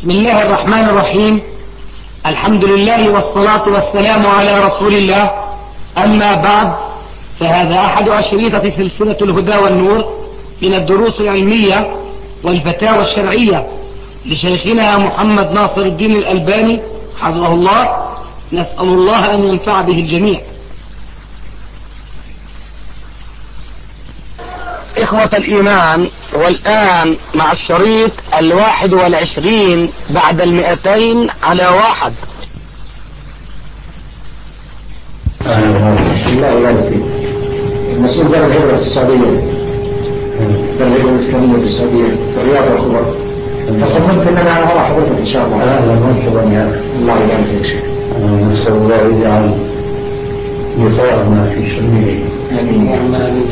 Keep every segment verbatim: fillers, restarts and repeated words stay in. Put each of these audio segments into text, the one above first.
بسم الله الرحمن الرحيم. الحمد لله والصلاة والسلام على رسول الله. أما بعد، فهذا أحد أشريطة سلسلة الهدى والنور من الدروس العلمية والفتاوى الشرعية لشيخنا محمد ناصر الدين الألباني حفظه الله. نسأل الله أن ينفع به الجميع. إخوة الإيمان، والآن مع الشريط الواحد والعشرين بعد المئتين على واحد. الله يبارك فيك. المسؤول دار الهجرة في السعودية، دار الهجرة الإسلامية في السعودية في الرياض والخبر. فصممت أن أنا أرى حضرتك إن شاء الله. أهلا وسهلا يا الله يبارك فيك. نسأل الله يجعل لقاءنا في سبيله. آمين.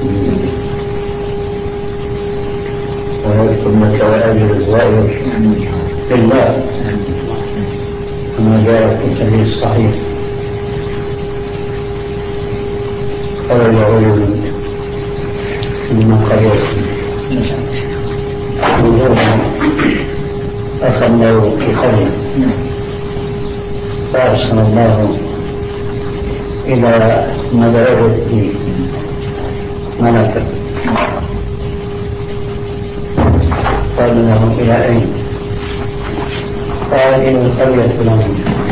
ويذكر لك وأجر الزائر بالله كما جاء في الحديث الصحيح. خرج رجل من قرية أخذناه في قرية فأرسل الله إلى مدرسة ملكة. قال له إلى أين؟ قال إلى القرية الفلانية.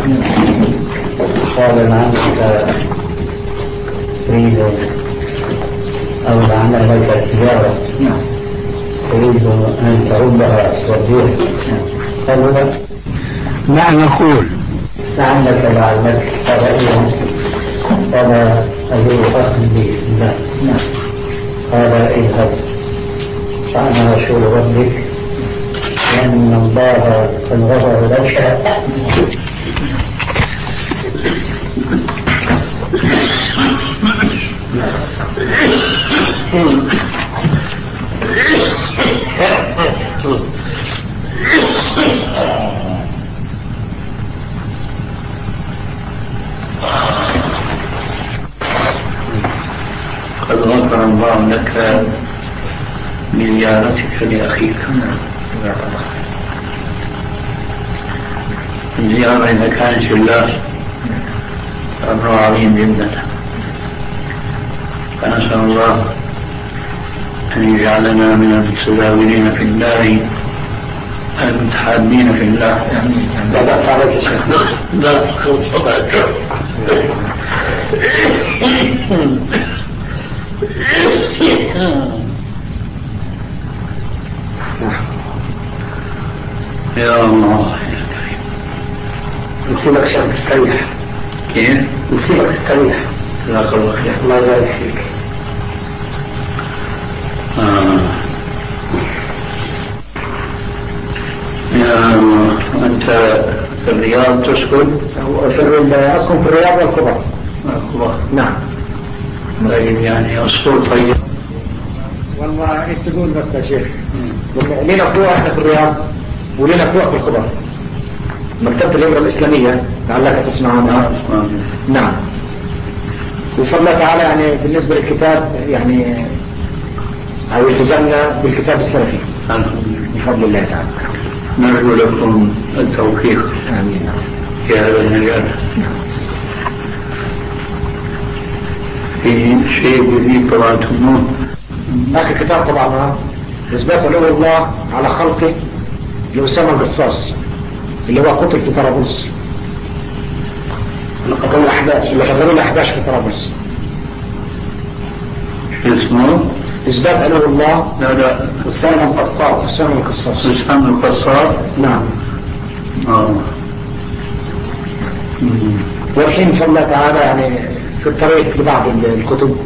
قال لعلك تريد أو لعل لك سيارة تريد أن تعودها توديها؟ قال لا. نعم يقول لعلك لعلك قال إيه؟ قال أبي أخ لي لا. قال اذهب فأنا رسول ربك لأن الله قد غفر لك. قد غفر الله لك بزيارتك لأخيك. الزيارة إذا كانت في الله أمر عظيم جدا، فنسأل الله أن يجعلنا من المتزاورين في الله المتحابين في الله. لا بأس عليك يا شيخ. لا يا الله يا كريم. نسيبك شيخ تستريح. كيف؟ نسيبك تستريح. جزاك الله خير. الله يبارك فيك. آه. يا الله، أنت في الرياض تسكن؟ في أسكن في الرياض والخبر. الخبر. نعم. طيب، يعني أصول طيب. والله ايش تقول بس يا شيخ؟ لنا فروع احنا في الرياض ولنا فروع في الخبر. مكتبة الهجرة الإسلامية لعلك تسمع عنها. نعم. بفضل الله تعالى يعني بالنسبة للكتاب يعني أو التزمنا بالكتاب السلفي بفضل الله تعالى. نرجو لكم التوفيق. آمين في هذا المجال. في شيء جديد طبعتموه؟ هناك كتاب طبعا إثبات علو الله على خلقه لأسامة القصاص اللي هو قتل في طرابلس، اللي قتلوا الأحباش اللي قتلوا الأحباش في طرابلس. شو اسمه؟ إثبات علو الله. لا لا أسامة القصاص. أسامة القصاص. أسامة القصاص. نعم. آه. والحين بفضل الله تعالى يعني في الطريق لبعض الكتب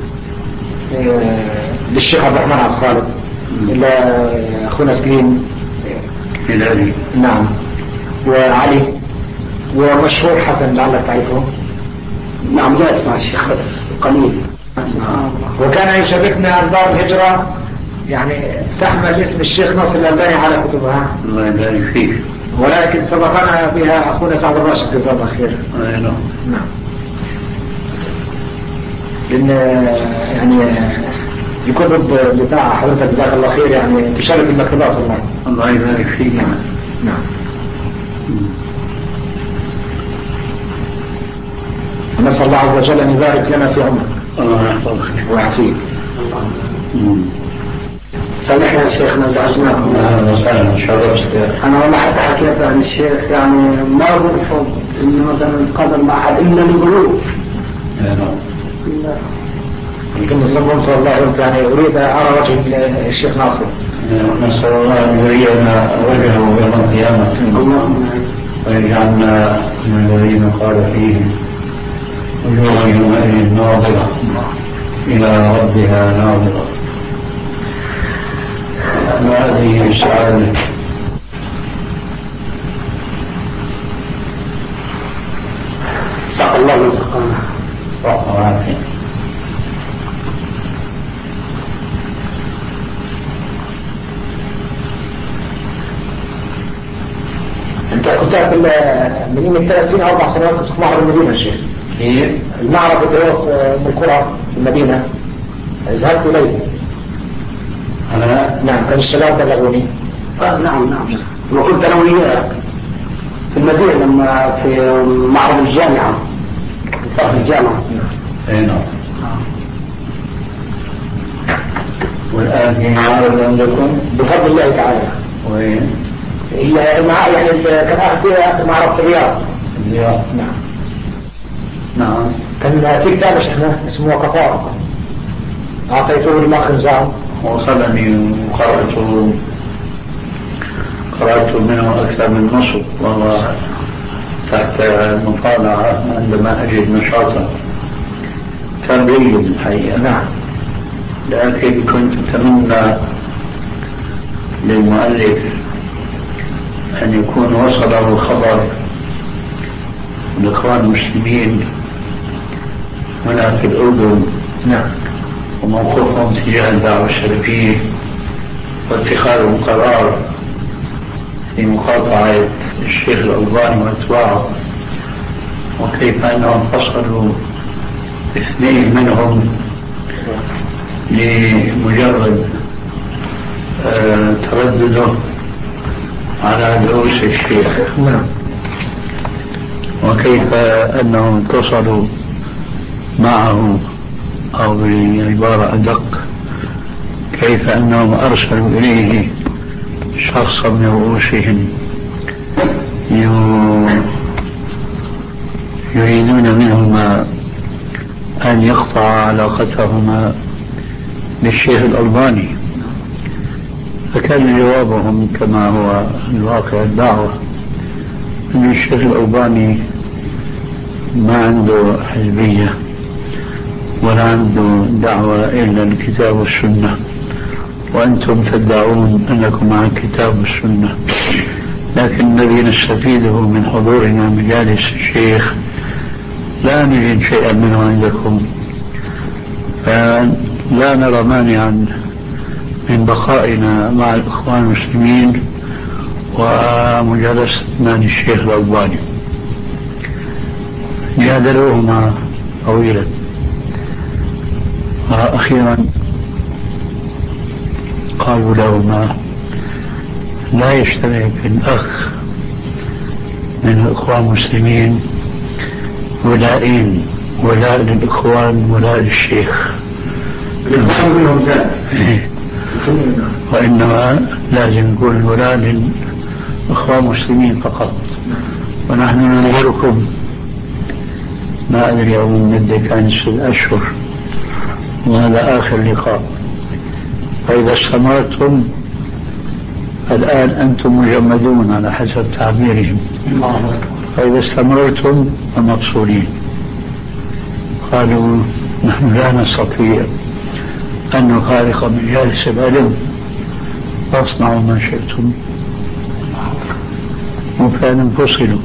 للشيخ عبد الرحمن عبد الخالق إلى أخونا سليم هلالي. نعم. وعلي ومشهور حسن لعلك تعرفه. نعم لا اسمع الشيخ بس قليل. وكان يشاركنا أنظار الهجرة يعني تحمل اسم الشيخ ناصر الألباني على كتبها. الله يبارك فيك. ولكن سبقنا بها أخونا سعد الراشد جزاه الله خير. نعم. نعم. لأن يعني الكتب بتاع حضرتك جزاك الله خير يعني تشارك المكتبات والله. الله يبارك فيك. نعم. نسأل الله عز وجل أن يبارك لنا في عمرك الله يحفظك ويعافيك. سامحنا يا شيخنا ازعجناكم. اهلا وسهلا شرفت. انا والله حتى حكيت عن الشيخ يعني ما برفض انه مثلا القدر مع احد الا للغلو. يمكن صبرت والله وانت يعني اريد ارى وجه الشيخ ناصر. نسأل الله ان يرينا وجهه يوم القيامة. اللهم ويجعلنا من الذين قال فيهم وجوه يومئذ ناظرة إلى ربها ناظرة. وهذه السعادة سقى الله من سقانا صحة وعافية. انت كنت من يوم ثلاثين او اربع سنوات كنت في معرض المدينه يا شيخ. ايه؟ المعرض الرياض من القرى في المدينه ذهبت اليه. أنا نعم كان الشباب بلغوني. آه نعم نعم. وكنت انا وياك في المدينه لما في معرض الجامعه في فرع الجامعه. اي نعم. والآن في معارض عندكم بفضل الله تعالى. وين؟ هي مع يعني كان اخر معرض في الرياض. الرياض. نعم. نعم. كان في كتاب شيخنا اسمه وقفات اعطيته للاخ نزار. وصلني وقرأت قرأت منه أكثر من نصف والله تحت المطالعة عندما أجد نشاطا. كان جيد الحقيقة. نعم. لكن كنت أتمنى للمؤلف أن يكون وصله خبر الإخوان المسلمين هنا في الأردن. نعم. وموقفهم تجاه الدعوة السلفية واتخاذهم قرار في مقاطعة الشيخ الألباني وأتباعه وكيف أنهم فصلوا اثنين منهم لمجرد آه تردده على دروس الشيخ. نعم. وكيف أنهم اتصلوا معه أو بعبارة أدق كيف أنهم أرسلوا إليه شخصا من رؤوسهم يريدون منهما أن يقطع علاقتهما بالشيخ الألباني. فكان جوابهم كما هو الواقع الدعوة أن الشيخ الألباني ما عنده حزبية ولا عنده دعوة إلا الكتاب والسنة، وأنتم تدعون أنكم عن الكتاب والسنة، لكن الذي نستفيده من حضورنا مجالس الشيخ لا نجد شيئا منه عندكم، فلا نرى مانعا من بقائنا مع الإخوان المسلمين ومجالستنا للشيخ الألباني. جادلوهما طويلا وأخيرا قالوا لهما لا يشترك الأخ من الإخوان المسلمين ولائين، ولاء للإخوان ولاء للشيخ، وإنما لازم يكون الولاء للإخوان المسلمين فقط. ونحن ننظركم ما أدري أو من مدة كان ست أشهر وهذا آخر لقاء، فإذا استمرتم الآن أنتم مجمدون على حسب تعبيرهم، فإذا استمرتم فمقصورين. قالوا نحن لا نستطيع أن نفارق مجالس العلم فاصنعوا ما شئتم، وفعلا انفصلوا.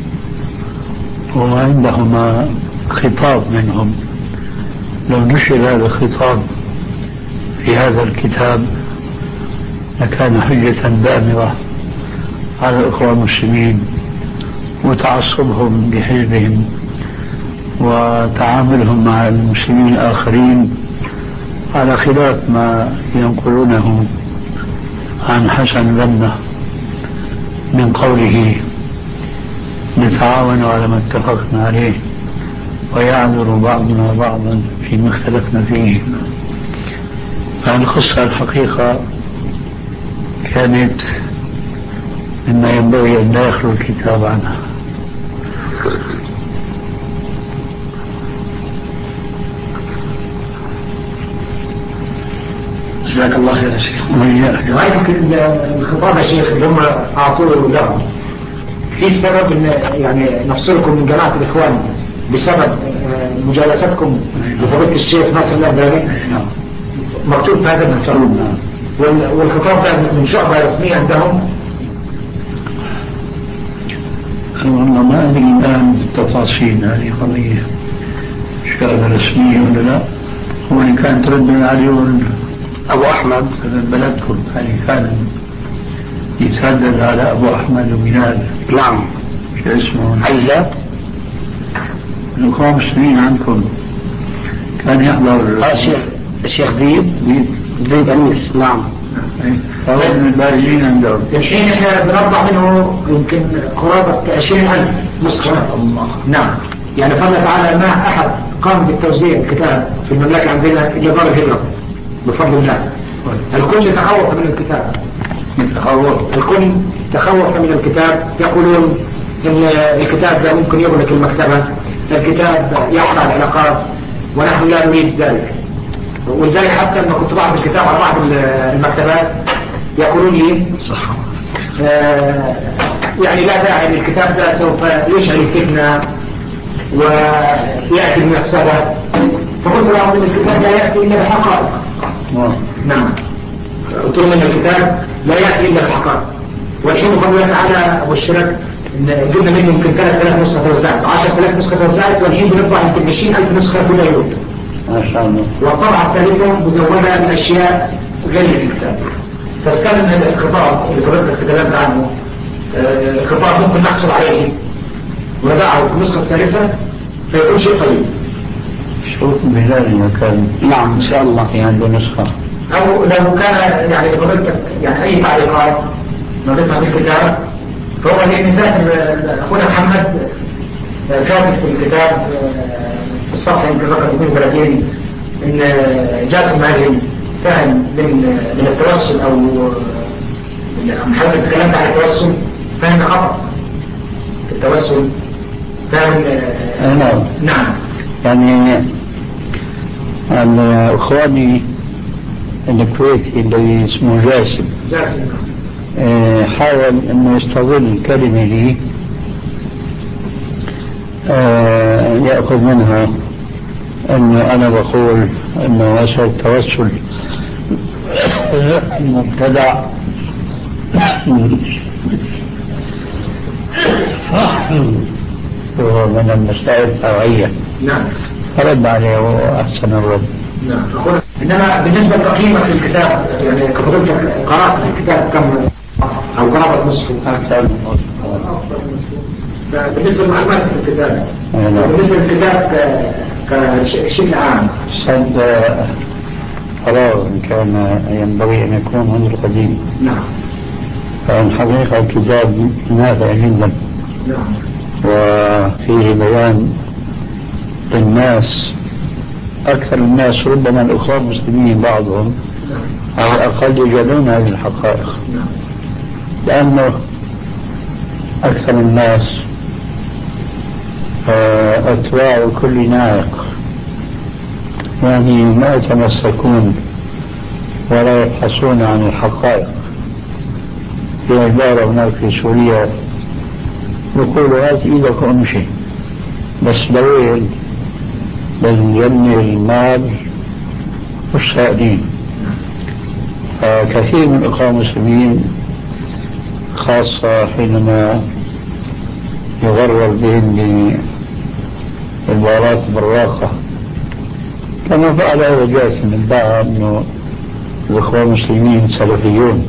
وعندهما خطاب منهم لو نشر هذا الخطاب في هذا الكتاب لكان حجة دامرة على الإخوان المسلمين، وتعصبهم بحزبهم وتعاملهم مع المسلمين الآخرين على خلاف ما ينقلونه عن حسن البنا من قوله نتعاون على ما اتفقنا عليه ويعذر بعضنا بعضا فيما اختلفنا فيه. القصة الحقيقة كانت مما ينبغي أن لا يخلو الكتاب عنها. جزاك الله خير يا شيخ. رأيك الخطاب يا شيخ اللي هم أعطوه لهم في سبب إن يعني نفصلكم من جماعة الإخوان بسبب مجالستكم لفضيلة الشيخ ناصر الألباني؟ مكتوب في هذا المكتوب. والخطاب ده من شعبة رسمية عندهم؟ والله ما أدري الآن التفاصيل هذه قضية شعبة رسمية ولا لا. هو اللي كان تردد عليه أبو أحمد بلدكم، يعني كان يتردد على أبو أحمد وبلال. نعم. شو اسمه؟ عزات. الإخوان المسلمين عندكم كان يحضر الشيخ الشيخ ذيب ذيب ذيب أنيس. نعم. فهو من البارزين عندهم. الحين احنا بنطبع منه يمكن قرابة عشرين ألف نسخة. الله. نعم. يعني فضل تعالى ما أحد قام بالتوزيع الكتاب في المملكة عندنا إلا دار الهجرة بفضل الله. الكل تخوف من الكتاب. تخوف. الكل تخوف من الكتاب، يقولون إن الكتاب ده ممكن يغلق المكتبة، الكتاب يقطع العلاقات، ونحن لا نريد ذلك. ولذلك حتى لما كنت بعض الكتاب على بعض المكتبات يقولون لي صح آه يعني لا داعي للكتاب ده، سوف يشعل الفتنة ويأتي بمفسدة. فقلت لهم ان الكتاب لا يأتي إلا بحقائق. نعم. قلت لهم ان الكتاب لا يأتي إلا بحقائق. والحين بفضل الله تعالى أبشرك إن جبنا منه يمكن ثلاثة آلاف نسخة توزعت، عشرة آلاف نسخة توزعت، والحين بنطبع يمكن عشرين ألف نسخة كل يوم. ما شاء الله. والطبعة الثالثة مزودة بأشياء غير الكتاب. فاستلم الخطاب اللي فضلت تكلمت عنه، خطاب ممكن نحصل عليه ونضعه في النسخة الثالثة فيكون شيء طيب. شوف بلال إذا كان. نعم إن شاء الله في عنده نسخة. أو لو كان يعني فضلتك يعني أي تعليقات نضيفها بالكتاب، فهو اللي مسافر أخونا محمد كاتب في الكتاب في الصفحة يمكن رقم اثنين وثلاثين إن جاسم مالهم فهم من من التوسل أو محمد تكلمت عن التوسل فهم خطأ في التوسل فهم. نعم. نعم. يعني الإخواني الكويتي اللي اسمه جاسم جاسم حاول انه يستظل الكلمة لي يأخذ منها انه انا بقول انه وصل التوسل مبتدع وهو من المسائل الفرعية. نعم. فرد عليه واحسن الرد. نعم. انما بالنسبة لتقييمك للكتاب يعني كفضلتك قرأت الكتاب كم او قرابة نصف اكثر من نصف بالنسبة للمعلومات في الكتاب بالنسبة للكتاب كشكل عام صد فراغ كان ينبغي ان يكون منذ قديم. نعم. فالحقيقة الكتاب نافع جدا. نعم. وفيه بيان للناس أكثر الناس ربما الأخوان المسلمين بعضهم على الأقل يجدون هذه الحقائق. لأنه أكثر الناس أتباع كل ناعق، يعني ما يتمسكون ولا يبحثون عن الحقائق. في عبارة هناك في سوريا يقول هات إيدك وامشي، بس لويل للجنة المال والسائلين. فكثير من الإخوان المسلمين خاصة حينما يغرر بهم بعبارات براقة كما فعل هذا جاسم ادعى أنه الإخوان المسلمين سلفيون،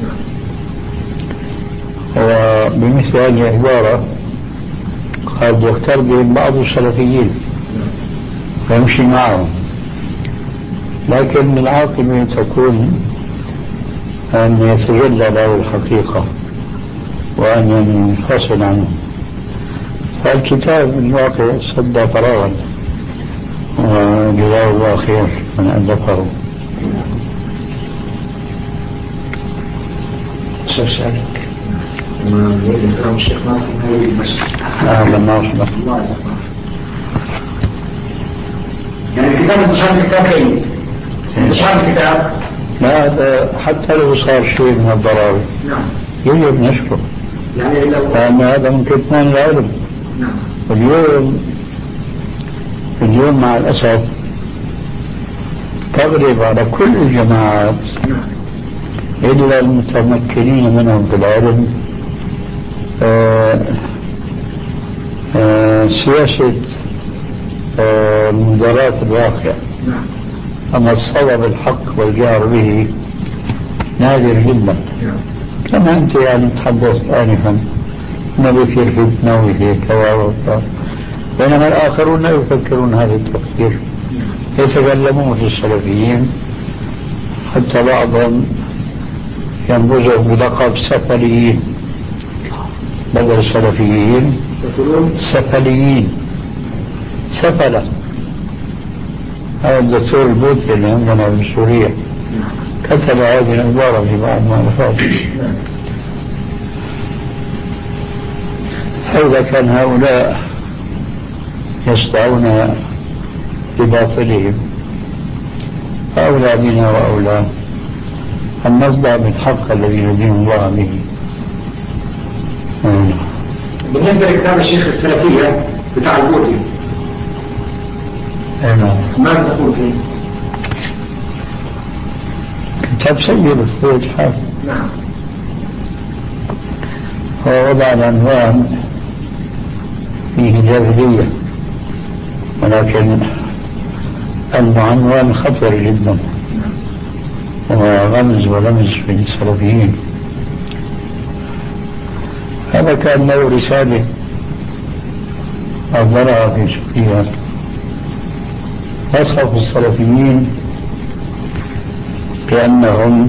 وبمثل هذه العبارة قد يختار بهم بعض السلفيين ويمشي معهم، لكن العاقبة تكون أن يتجلى له الحقيقة وأن ينفصل عنه. فالكتاب من الواقع صدى فراغا، وجزاه الله خير من ألفه. شيخ شارك ما يريد الكلام الشيخ ناصر ما يريد بس أهلا مرحبا. يعني الكتاب انتشار الكتاب كيف؟ انتشار الكتاب لا هذا حتى لو صار شيء من الضرر نعم يجب نشره، يعني لو لأن هذا من كتمان العلم. نعم. واليوم اليوم مع الأسف تغلب على كل الجماعات إلا المتمكنين منهم في العلم آآ آآ سياسة مداراة الواقع. أما الصواب الحق والجار به نادر جدا. كما أنت يعني تحدثت آنفا أنه بيصير فتنة ويصير كذا وكذا، بينما الآخرون لا يفكرون هذا التفكير، يتكلمون في السلفيين حتى بعضهم ينبذهم بلقب سفليين بدل السلفيين سفليين. سفلة هذا الدكتور البوذي اللي عندنا في سوريا كتب هذه العبارة في بعض مؤلفاته. فإذا كان هؤلاء يصدعون بباطلهم فأولى بنا وأولى أن نصدع بالحق الذي يدين الله به. بالنسبة لكتاب الشيخ السلفية بتاع البوذي ماذا تقول فيه؟ كتاب سيء بطبيعة الحال. نعم. هو وضع العنوان فيه جاهلية، ولكن المعنوان خطر جدا وغمز ولمز في السلفيين. هذا كان له رسالة أصدرها في سوريا وصف السلفيين بأنهم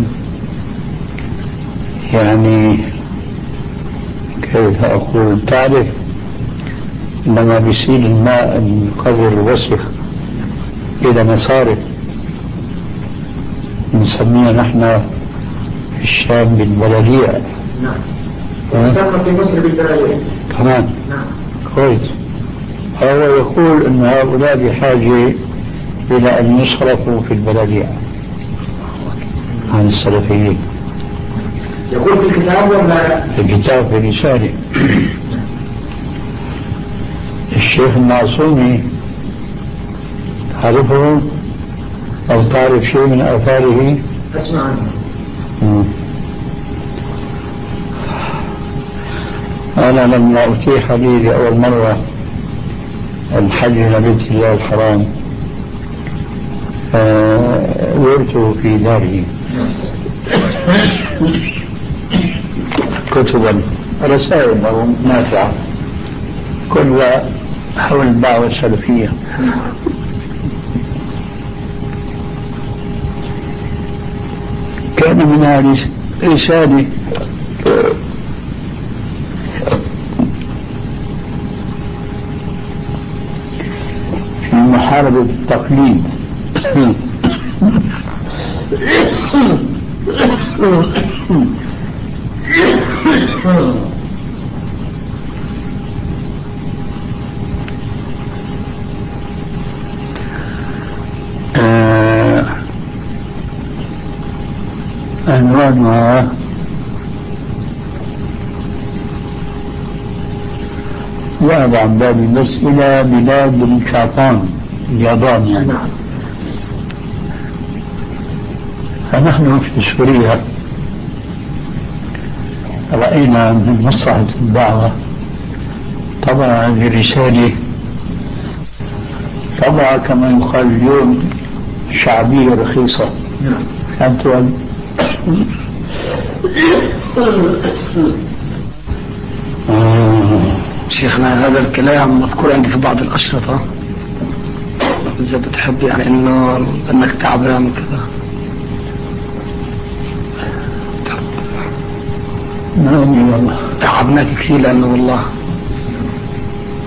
يعني كيف أقول تعرف لما بيسيل الماء القذر الوسخ إلى مساره نسميها نحن في الشام بالبلاليع. نعم. ونسمى في مصر بالبلاليع كمان. نعم. كويس. هو يقول أن هؤلاء بحاجة إلى أن يصرفوا في البلاليع عن السلفيين. يقول في الكتاب ولا في الكتاب في رسالة. الشيخ المعصومي تعرفه أو تعرف شيء من آثاره؟ أسمع عنه. مم. أنا لما أتيح لي لأول مرة الحج إلى بيت الله الحرام زرته في داره كتبا رسائل نافعة كلها حول الدعوة السلفية. كان منها رسالة في محاربة التقليد عنوانها ذهب عن باب بس إلى بلاد الشيطان اليابان يعني. فنحن في سوريا رأينا من مصلحة الدعوة طبعا هذه الرسالة طبعا كما يقال اليوم شعبية رخيصة. أنتوا شيخنا هذا الكلام مذكور عندي في بعض الأشرطة إذا بتحب يعني إنه إنك تعبان وكذا. نعم والله تعبناك كثير لأنه والله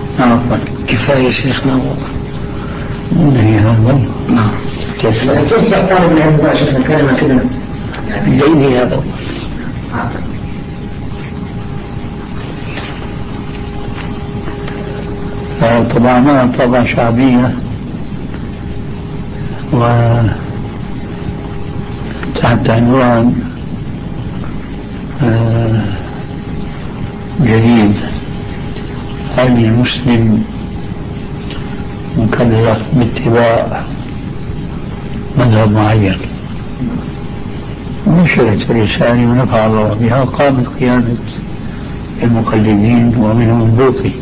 كفاية شيخنا. هي هذا. نعم. تسلم. تنصح طالب العلم بقى شيخنا كلمة كده ديني هذا. طبعا طبعا شعبية وتحت عنوان جديد: هل المسلم مكلف باتباع مذهب معين؟ نشرت الرسالة ونفع الله بها، قامت قيادة المقلدين ومنهم البوطي،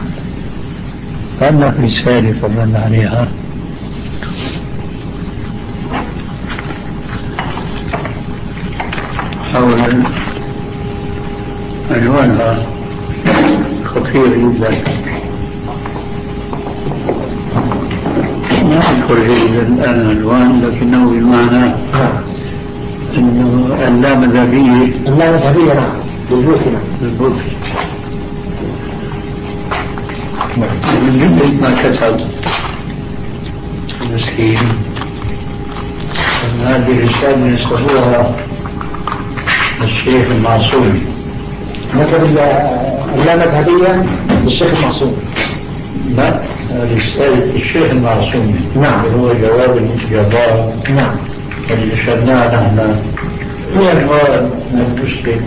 فأنا في رسالة فضلنا عليها حول عنوانها خطير جدا، ما أذكر الآن العنوان لكنه بمعنى أنه اللامذهبية. اللامذهبية نعم، للبوطي. نعم للبوطي. من جملة ما كتب المسكين أن هذه الرسالة ينسبوها الشيخ المعصومي. نسب اللامذهبية للشيخ المعصومي. لا، رسالة الشيخ المعصومي. نعم. هو جواب الجبار. نعم. اللي شرناه نحن هو الجواب من المسلم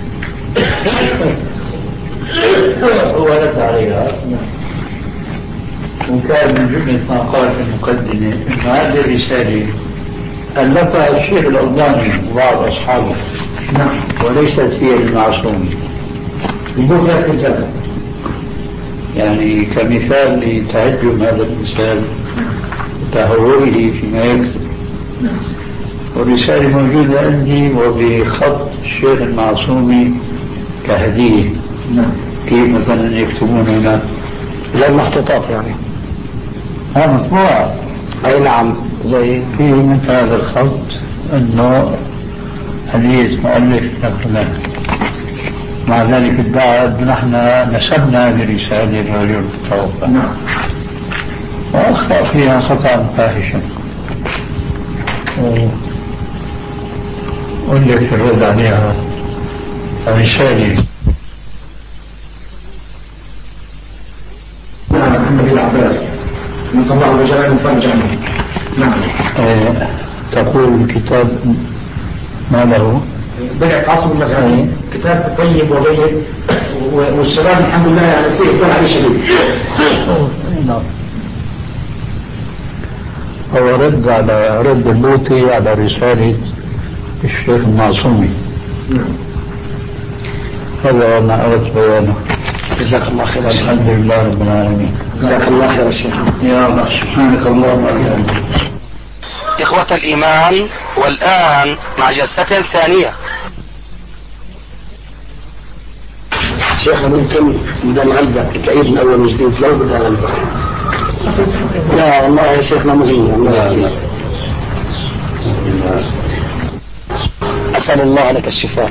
هو رد عليها. وكان من جملة ما قال في المقدمة أن هذه الرسالة ألفها الشيخ الألباني وبعض أصحابه. نعم. وليست هي المعصومي. البوطي كتابة. يعني كمثال لتهجم هذا المثال وتهوره فيما يكتب. والرسالة موجودة عندي وبخط الشيخ المعصومي كهدية. كيف مثلا يكتبون هنا زي المخطوطات يعني. ها مطبوعة. أي نعم، زي فيه مثل هذا الخط أنه حديث مؤلف فلان. مع ذلك ادعى أن نحن نسبنا هذه الرسالة للرجل المتوفى. نعم. وأخطأ فيها خطأ فاحشا. قل لك في الرد عليها رسالة محمد العباس نسأل الله عز وجل أن يفرج عنه. نعم. آه تقول الكتاب ما له بدأت عصر المذهبي، كتاب طيب وجيد، والشباب الحمد لله يعني فيه يكون عليه شديد. هو رد على رد البوطي على رسالة الشيخ المعصومي. هذا ما أردت بيانه. جزاك الله خير. الحمد لله رب العالمين. جزاك الله خير يا شيخ. يا الله سبحانك اللهم وبحمدك. إخوة الإيمان، والآن مع جلسة ثانية. شيخنا ممكن بدل غلبة تعيد من أول وجديد لو بدل غلبة؟ لا والله يا شيخنا مهم. لا لا. أسأل الله لك الشفاء.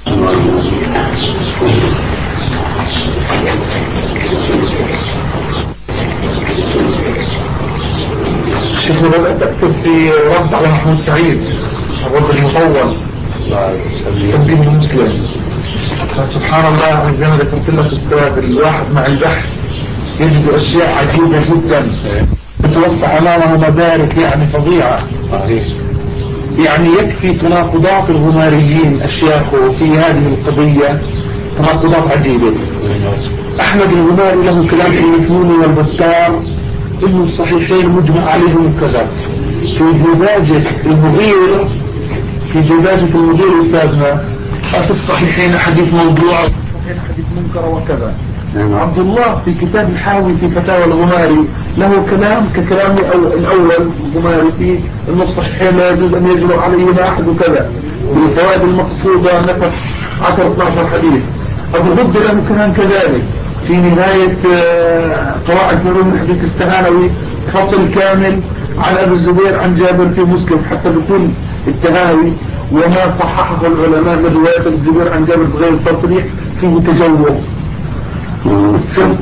شيخنا بدأت أكتب في رد على محمود سعيد، الرد المطول تنبيه المسلم. فسبحان الله زي ما ذكرت لك أستاذ، الواحد مع البحث يجد أشياء عجيبة جدا تتوسع أمامه مدارك يعني فظيعة. يعني يكفي تناقضات الغماريين أشياخه في هذه القضية، تناقضات عجيبة. أحمد الغماري له كلام في المثنون والبتار إنه الصحيحين مجمع عليهم كذا. في ديباجة المغير في ديباجة المغير أستاذنا في الصحيحين حديث موضوع، حديث منكر وكذا. عبد الله في كتاب الحاوي في فتاوى الغماري له كلام ككلام الأول الغماري في إنه الصحيحين لا يجوز أن يجرؤ عليهما أحد وكذا. بالفوائد المقصودة نفت عشر اثنا عشر حديث. أبو غد له كلام كذلك في نهاية قواعد فنون الحديث التهانوي، فصل كامل عن أبي الزبير عن جابر في مسلم، حتى بيكون التهانوي وما صححه العلماء من رواية الزبير عن جابر بغير التصريح فيه تجوه.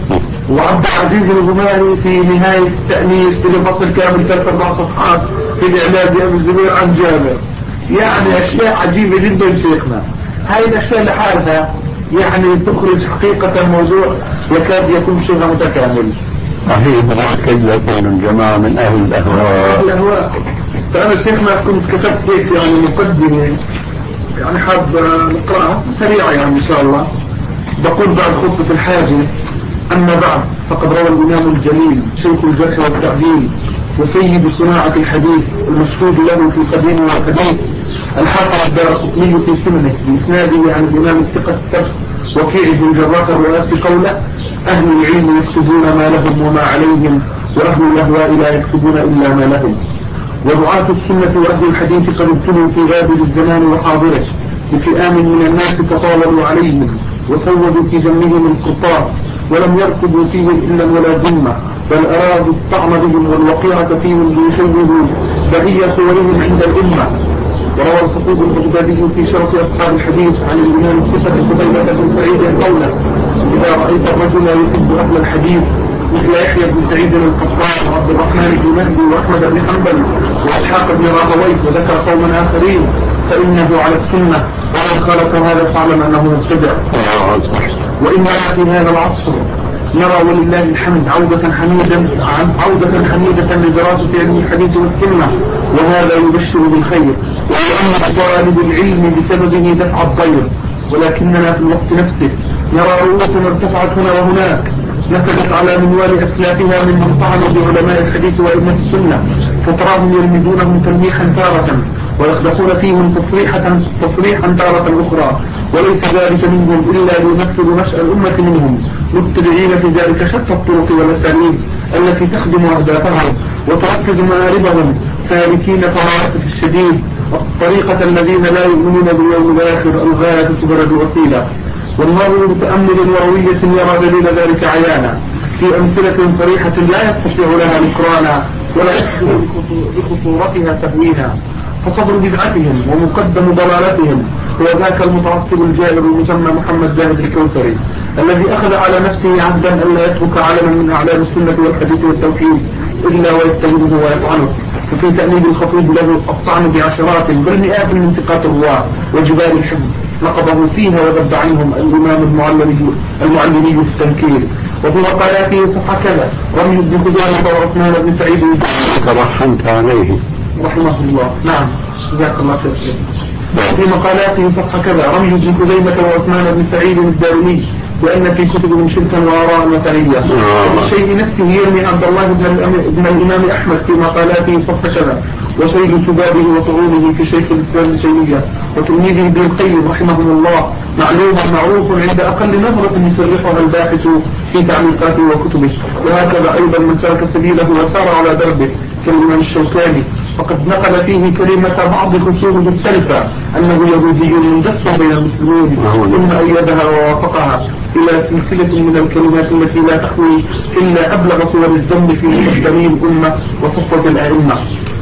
وعبد العزيز الغماري في نهاية التأنيس لفصل كامل ثلاث أربع صفحات في الإعلان بأبي الزبير عن جابر. يعني أشياء عجيبة جدا شيخنا. هاي الأشياء لحالها يعني تخرج حقيقة الموضوع يكاد يكون شبه متكامل. صحيح متأكد لكن الجماعة من أهل الأهواء الأهواء. فأنا شيخنا كنت كتبت هيك يعني مقدمة يعني حاب نقرأها سريعة يعني إن شاء الله. بقول بعد خطبة الحاجة: أما بعد، فقد روى الإمام الجليل شيخ الجرح والتعديل وسيد صناعة الحديث المشهود له في القديم والحديث الحافظ الدارقطني في سننه بإسناده عن الإمام الثقة الثبت وكيع بن جراح الرؤاسي قوله: أهل العلم يكتبون ما لهم وما عليهم، وأهل الأهواء لا يكتبون إلا ما لهم. ودعاة السنة وأهل الحديث قد ابتلوا في غابر الزمان وحاضره بفئام من الناس تطاولوا عليهم وسودوا في دمهم القرطاس ولم يركبوا فيهم إلا ولا ذمة، بل أرادوا الطعن بهم والوقيعة فيهم ليشوهوا بقية صورهم عند الأمة. وروى الخطيب البغدادي في شرف أصحاب الحديث عن الإمام الثقة قتيبة بن سعيد قوله: إذا رأيت الرجل يحب أهل الحديث مثل يحيى بن سعيد القطان وعبد الرحمن بن مهدي وأحمد بن حنبل وإسحاق بن راهويه وذكر قوما آخرين فإنه على السنة، ومن خالف هذا فاعلم أنه مبتدع. وإننا في هذا العصر نرى ولله الحمد عودة حميدة عودة حميدة لدراسة علم الحديث والسنة، وهذا يبشر بالخير ويؤمن طالب العلم بسببه دفع الضير. ولكننا في الوقت نفسه نرى رؤوسنا ارتفعت هنا وهناك نسجت على منوال أسلافها ممن طعنوا بعلماء الحديث وأئمة السنة، فتراهم يلمزونهم تلميحا تارة ويخدقون فيهم تصريحا تصريحا تارة أخرى، وليس ذلك منهم إلا ليمثل نشأ الأمة منهم، متبعين في ذلك شتى الطرق والأساليب التي تخدم أهدافهم وتركز مآربهم، سالكين فواسف الشديد طريقة الذين لا يؤمنون باليوم الآخر الغاية تبرد وسيلة. والناظر بتأمل وروية يرى دليل ذلك عيانا في أمثلة صريحة لا يستطيع لها نكرانا ولا يقدر بخطورتها تهوينا. فصدر بدعتهم ومقدم ضلالتهم هو ذاك المتعصب الجائر المسمى محمد زاهد الكوثري، الذي أخذ على نفسه عهدا أن لا يترك علما من أعلام السنة والحديث والتوحيد إلا ويتهمه ويطعنه. وفي تأليل الخطيب له الطعن بعشرات بل مئات من انتقاط الرواة وجبال الحفظ نقضه فيها وذب عنهم الإمام المعلمي المعلمي في التنكير. وفي مقالاته صفحة كذا رمي بن خزيمة وعثمان بن سعيد ترحمت عليه رحمه الله. نعم جزاك الله خير. في مقالاته صفحة كذا رمي بن خزيمة وعثمان بن سعيد الدارمي بأن في كتبهم شركا وآراء وثنية. والشيء نفسه يرمي عبد الله بن الإمام أحمد في مقالاته صفحة كذا وشيء شبابه وطعونه في شيخ الإسلام ابن تيمية وتلميذه ابن القيم رحمهم الله معلوم معروف عند أقل نظرة يسرقها الباحث في تعليقاته وكتبه. وهكذا أيضا من سلك سبيله وسار على دربه كالإمام الشوكاني، فقد نقل فيه كلمة بعض خصومه الثالثة أنه يهودي مندس بين المسلمين ثم أيدها ووافقها إلى سلسلة من الكلمات التي لا تحوي إلا أبلغ صور الذم في مقدمي الأمة وصفوة الأئمة.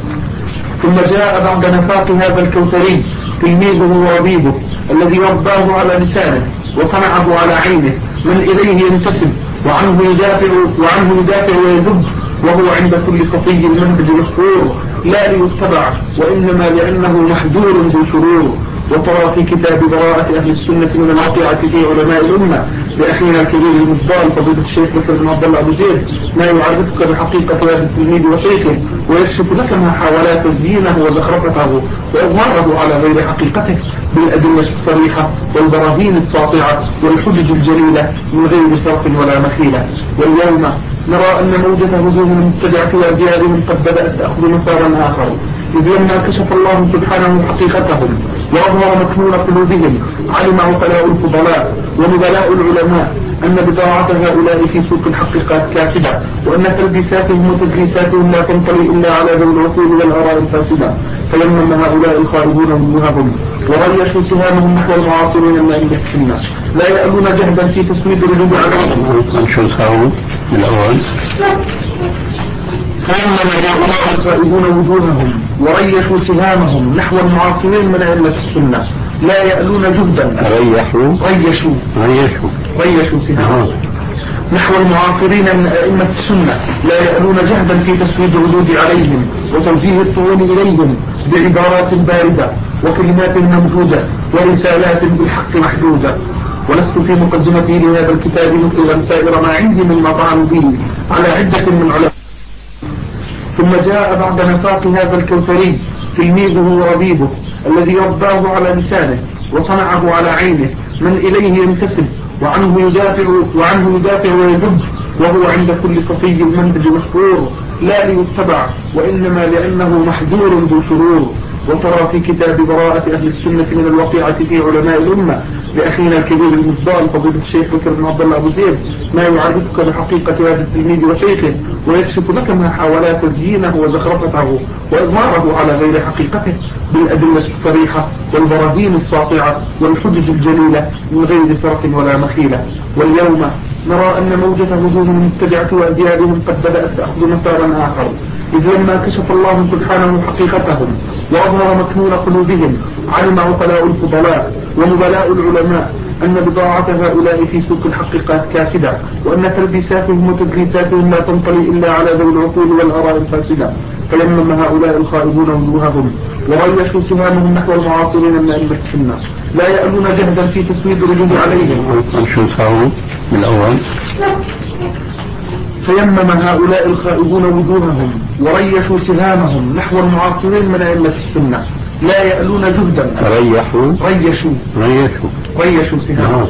ثم جاء بعد نفاق هذا الكوثري تلميذه وربيبه الذي رباه على لسانه وصنعه على عينه من إليه ينتسب وعنه يدافع وعنه يدافع ويذب، وهو عند كل صفي المنهج مشهور لا ليتبع وإنما لأنه محذور ذو شرور. وترى في كتاب براءة أهل السنة من الواقعة في علماء الأمة لأخينا الكبير المفضل فضيلة الشيخ بكر بن عبد الله أبو زيد ما يعرفك بحقيقة هذا التلميذ وشيخه ويكشف لك ما حاولات تزيينه وزخرفته وإظهاره على غير حقيقته بالأدلة الصريحة والبراهين الساطعة والحجج الجليلة من غير صرف ولا مخيلة. واليوم نرى أن موجة هجوم المبتدعة وأزيادهم قد بدأت تأخذ مسارا آخر، إذ لما كشف الله سبحانه حقيقتهم وأظهر مكنون قلوبهم علم عقلاء الفضلاء ونبلاء العلماء أن بضاعة هؤلاء في سوق الحقيقات كاسدة، وأن تلبيساتهم وتدليساتهم لا تنطلي إلا على ذوي العقول والآراء الفاسدة. فيمم هؤلاء الخائبون وجوههم وريشوا سهامهم نحو المعاصرين من أهل السنة لا يألون جهدا في تسويد الرجوع عليهم. الأول فيمم هؤلاء الخائبون وجوههم وريشوا سهامهم نحو المعاصرين من أهل السنة لا يألون جهدا ريحوا ريشوا ريشوا ريشوا سهامهم نحو المعاصرين من أئمة السنة لا يألون جهدا في تسويد الردود عليهم وتوجيه الطعون إليهم بعبارات باردة وكلمات ممجودة ورسالات بالحق محدودة. ولست في مقدمتي لهذا الكتاب مثل سائر ما عندي من مطعن به على عدة من علماء. ثم جاء بعد نفاق هذا الكوثري تلميذه وربيبه الذي رباه على لسانه وصنعه على عينه من إليه ينتسب وعنه يدافع وعنه يدافع ويذب، وهو عند كل صفي المنهج مشهور لا ليتبع وإنما لأنه محذور ذو شرور. وترى في كتاب براءة أهل السنة من الوقيعة في علماء الأمة لأخينا الكبير المفضل فضيلة الشيخ بكر بن عبد الله أبو زيد ما يعرفك بحقيقة هذا التلميذ وشيخه ويكشف لك ما حاولات تزيينه وزخرفته وإظهاره على غير حقيقته بالأدلة الصريحة والبراهين الساطعة والحجج الجليلة من غير فرق ولا مخيلة. واليوم نرى أن موجة هجوم المبتدعة وأديابهم قد بدأت تأخذ مسارا آخر، إذ لما كشف الله سبحانه حقيقتهم وأظهر مكنون قلوبهم علم عقلاء الفضلاء ونبلاء العلماء أن بضاعة هؤلاء في سوق الحقيقات كاسدة، وأن تلبيساتهم وتدليساتهم لا تنطلي إلا على ذوي العقول والآراء الفاسدة. فيمم هؤلاء الخائبون وجوههم وريشوا سهامهم نحو المعاصرين من أئمة السنة لا يألون جهدا في تسويد الردود عليهم. شو صاروا من الأول؟ فيمم هؤلاء الخائبون وجوههم وريشوا سهامهم نحو المعاصرين من أئمة السنة لا يألون جهدا ريحوا ريشوا ريشوا ريشوا سهامهم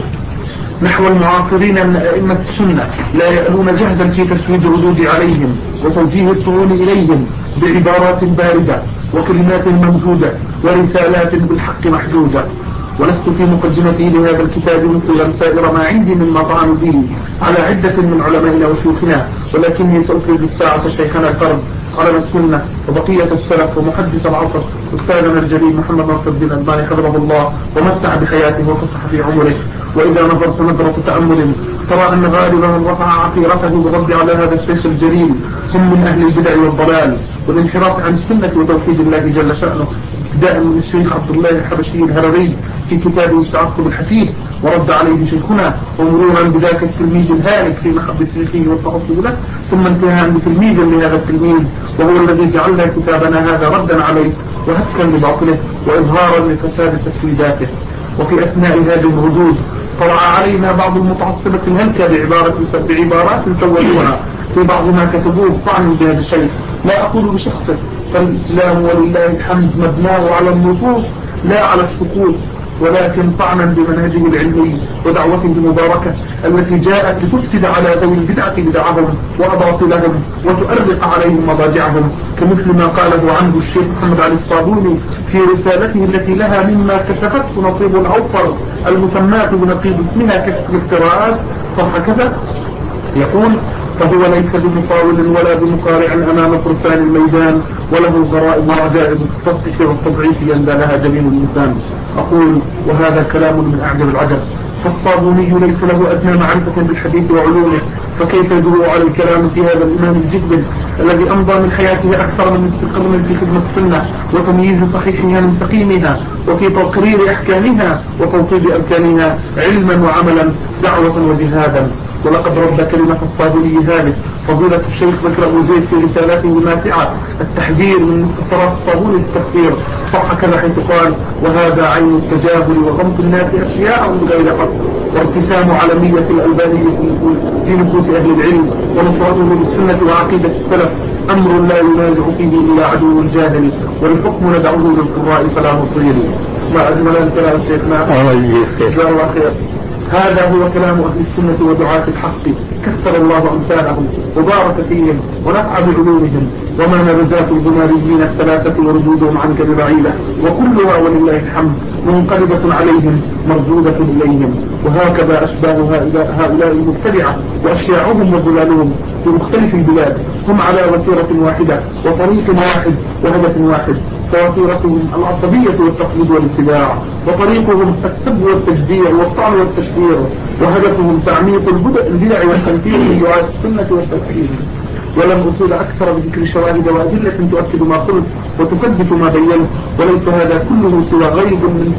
نحو المعاصرين من أئمة السنة لا يألون جهدا في تسويد الردود عليهم وتوجيه الطعون إليهم بعبارات باردة وكلمات ممجودة ورسالات بالحق محدودة. ولست في مقدمتي لهذا الكتاب مثل سائر ما عندي من مطعن به على عدة من علمائنا وشيوخنا، ولكني سأفرد الساعة شيخنا القرن علم السنة وبقية السلف ومحدث العصر أستاذنا الجليل محمد ناصر الدين الألباني حفظه الله ومتع بحياته وفصح في عمره. وإذا نظرت نظرة تأمل ترى أن غالب من رفع عقيرته بالرد على هذا الشيخ الجليل هم من أهل البدع والضلال والانحراف عن السنة وتوحيد الله جل شأنه، ابتداء من الشيخ عبد الله الحبشي الهرري في كتابه التعقب الحثيث ورد عليه شيخنا، ومرورا بذاك التلميذ الهالك في محبة شيخه والتعصب له، ثم انتهاء بتلميذ لهذا التلميذ وهو الذي جعلنا كتابنا هذا ردا عليه وهتكا لباطله وإظهارا لفساد تسويداته. وفي أثناء هذه الردود طلع علينا بعض المتعصبة الهلكة بعبارة بعبارات سودوها في بعض ما كتبوه طعن جهاد الشيخ. لا أقول بشخصه، فالإسلام ولله الحمد مبناه على النصوص لا على الشخوص، ولكن طعنا بمنهجه العلمي ودعوته المباركة التي جاءت لتفسد على ذوي البدعة بدعهم وأباطلهم وتؤرق عليهم مضاجعهم، كمثل ما قاله عنه الشيخ محمد علي الصابوني في رسالته التي لها مما كشفته نصيب الأوفر المسماة بنقيض اسمها كشف الافتراءات صفحة كذا، يقول: فهو ليس بمصاول ولا بمقارع أمام فرسان الميدان، وله غرائب وعجائب التصحيح والتضعيف يندى لها جميل الإنسان. أقول: وهذا كلام من أعجب العجب، فالصابوني ليس له أدنى معرفة بالحديث وعلومه، فكيف يجرؤ على الكلام في هذا الإمام الجد الذي أمضى من حياته أكثر من نصف قرن في خدمة السنة وتمييز صحيحها من سقيمها وفي تقرير أحكامها وتوطيد أركانها علما وعملا دعوة وجهادا. ولقد رد كلمة الصابوني ذلك فضيلة الشيخ بكر أبو زيد في رسالته الماتعة التحذير من مختصرات الصابوني في التفسير صح كذا، حيث قال: وهذا عين التجاهل وغمط الناس أشياء بغير حق، وارتسام علمية الألباني في نفوس أهل العلم ونصرته بالسنة وعقيدة السلف أمر لا ينازع فيه إلا عدو الجاهل، والحكم ندعوه للقراء فلا نطيل. ما أجمل الكلام شيخنا، جزاه الله خير. هذا هو كلام أهل السنة ودعاة الحق، كثر الله أمثالهم وبارك فيهم ونفع بعلومهم، وما نبذات الجماليين الثلاثة وردودهم عنك ببعيدة، وكلها ولله الحمد منقلبة عليهم مردودة إليهم. وهكذا أشباه هؤلاء المبتدعة وأشياعهم وظلالهم في مختلف البلاد هم على وتيرة واحدة وطريق واحد وهدف واحد، فوتيرتهم العصبية والتقليد والاتباع، وطريقهم السب والتجديع والطعن والتشهير، وهدفهم تعميق البدع والتنفير من دعاة السنة والتكفير. ولم أطيل أكثر بذكر شواهد وأدلة تؤكد ما قلت وتثبت ما بينت، وليس هذا كله سوى غيب من فيض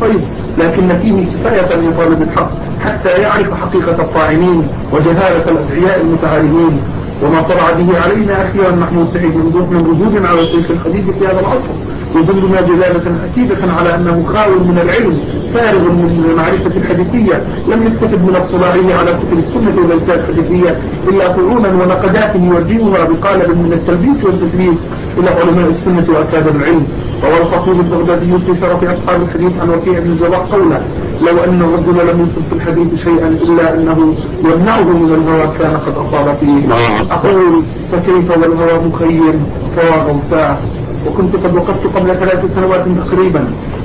لكن فيه كفاية لطالب الحق حتى يعرف حقيقة الطاعنين وجهالة الأدعياء المتعالمين. وما طلع به علينا أخيرا محمود سعيد من ردود على شيخ الحديث في هذا العصر يدلنا دلالة أكيدة على أنه خاوي من العلم فارغ من المعرفة الحديثية، لم يستفد من اطلاعه على كتب السنة والأجزاء الحديثية إلا قرونا ونقدات يوجهها بقالب من التلبيس والتدليس إلى علماء السنة وأكابر العلم. روى الخطيب البغدادي في شرف أصحاب الحديث عن وكيع بن الجراح قوله: لو أن الرجل لم يصب في الحديث شيئا إلا أنه يمنعه من الهوى كان قد أصاب فيه. أقول فكيف والهوى مخيم فوا غوثاء. وكنت قد وقفت قبل ثلاث سنوات تقريبا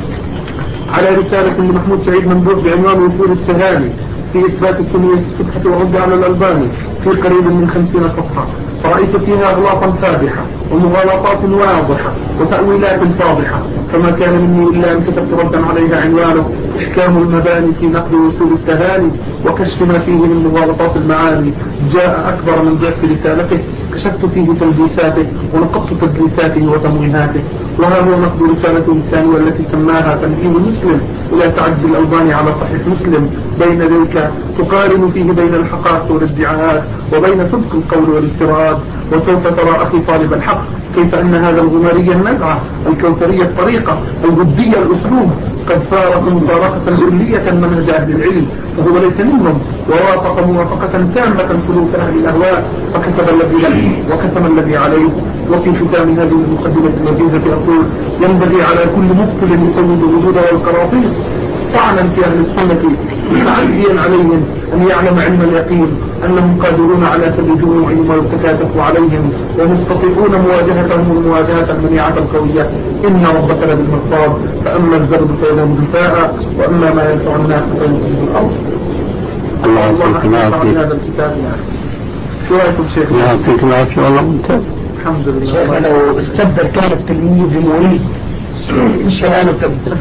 على رسالة لمحمود سعيد منبوذ بعنوان وفور التهاني في إثبات سنية السبحة والرد على الألباني في قريب من خمسين صفحة، فرأيت فيها أغلاطا فادحة ومغالطات واضحة وتأويلات فاضحة، فما كان مني إلا أن كتبت ردا عليها عنوانه إحكام المباني في نقد وصول التهاني وكشف ما فيه من مغالطات المعاني. جاء أكبر من ضعف رسالته، كشفت فيه تلبيساته ونقضت تدليساته وتمويهاته. وها هو نقد رسالته الثانية التي سماها تنقيم مسلم إلى تعدي الألباني على صحيح مسلم. بين ذلك تقارن فيه بين الحقائق والادعاءات وبين صدق القول والافتراض. وسوف ترى أخي طالب الحق كيف أن هذا الغماري النزعة الكوثرية الطريقة الودية الأسلوب قد فارق مفارقة كلية منهج أهل العلم، فهو ليس منهم، ووافق موافقة تامة سلوك أهل الأهواء، فكتب الذي له وكتم الذي عليه. وفي ختام هذه المقدمة النفيسة أقول: ينبغي على كل مبطل يسود الوجود والقراطيس طعنا في أهل السنة متعديا عليهم أن يعلم علم اليقين أنهم قادرون على سد جموعهم ويتكاتف عليهم ومستطيعون مواجهتهم المواجهة المنيعة القوية. إن ربك لبالمرصاد، فأما الزبد فيذهب جفاء وأما ما ينفع الناس فيمسك في الأرض. الله يعطيك العافية. هذا الكتاب يعني شو رأيكم شيخ؟ الله يعطيك العافية والله ممتاز. الحمد لله. شيخ لو استبدل كان التلميذ بمريد إيش كلامه تبدل؟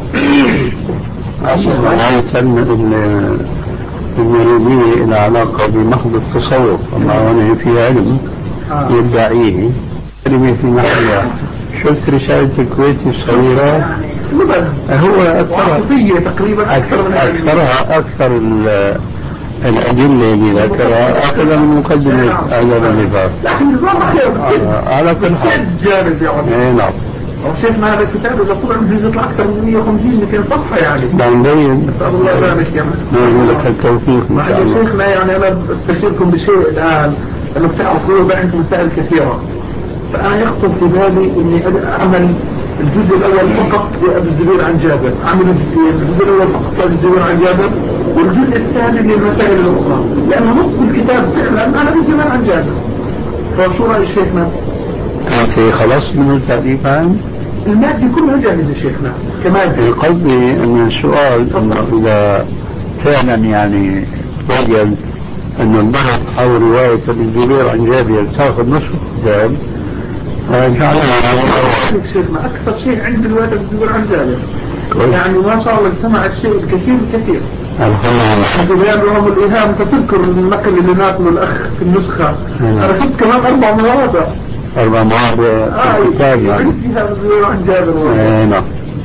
رأيت أن المريدية إلى علاقة بمحض التصوف ومع أنه في علم يدعيه كلمة في محلها. شفت رسالة الكويتي الصغيرة؟ هو أكثرها تقريبا أكثر من أكثرها أكثر الأدلة اللي ذكرها أخذ من مقدمة هذا النظام. لكن النظام خير على كل حال. جانب يعني. نعم. وشيخنا هذا الكتاب إذا طلع منه يطلع أكثر من مئة وخمسين مئتين صفحة يعني. نبين. نسأل الله ذلك يا مسكين. نقول لك التوفيق إن شاء الله. شيخنا يعني أنا أستشيركم بشيء الآن، أنه تعرفوا بحث مسائل كثيرة، فأنا يخطر في بالي إني أعمل الجزء الأول فقط لأبي الزبير عن جابر، أعمل الجزء الأول فقط لأبي الزبير عن جابر، والجزء الثاني للمسائل الأخرى، لأن نصف الكتاب فعلا أنا أبي الزبير عن جابر. فشو رأي شيخنا؟ أنت خلاص من التعريف عن المادة كلها جاهزة شيخنا كمادة. قصدي أن السؤال أنه إذا فعلا يعني وجد أن البحث حول رواية ابن الزبير عن جابر تأخذ نصف الكتاب فجعلنا شيخنا أكثر شيء عند رواية ابن الزبير عن جابر يعني ما شاء الله اجتمعت شيء الكثير الكثير. الحمد لله لهم الإيهام. تذكر النقل اللي ناقله الأخ في النسخة أنا شفت كمان أربع مرات أربع مرات في الكتاب يعني فيها الزبير عن جابر. نعم.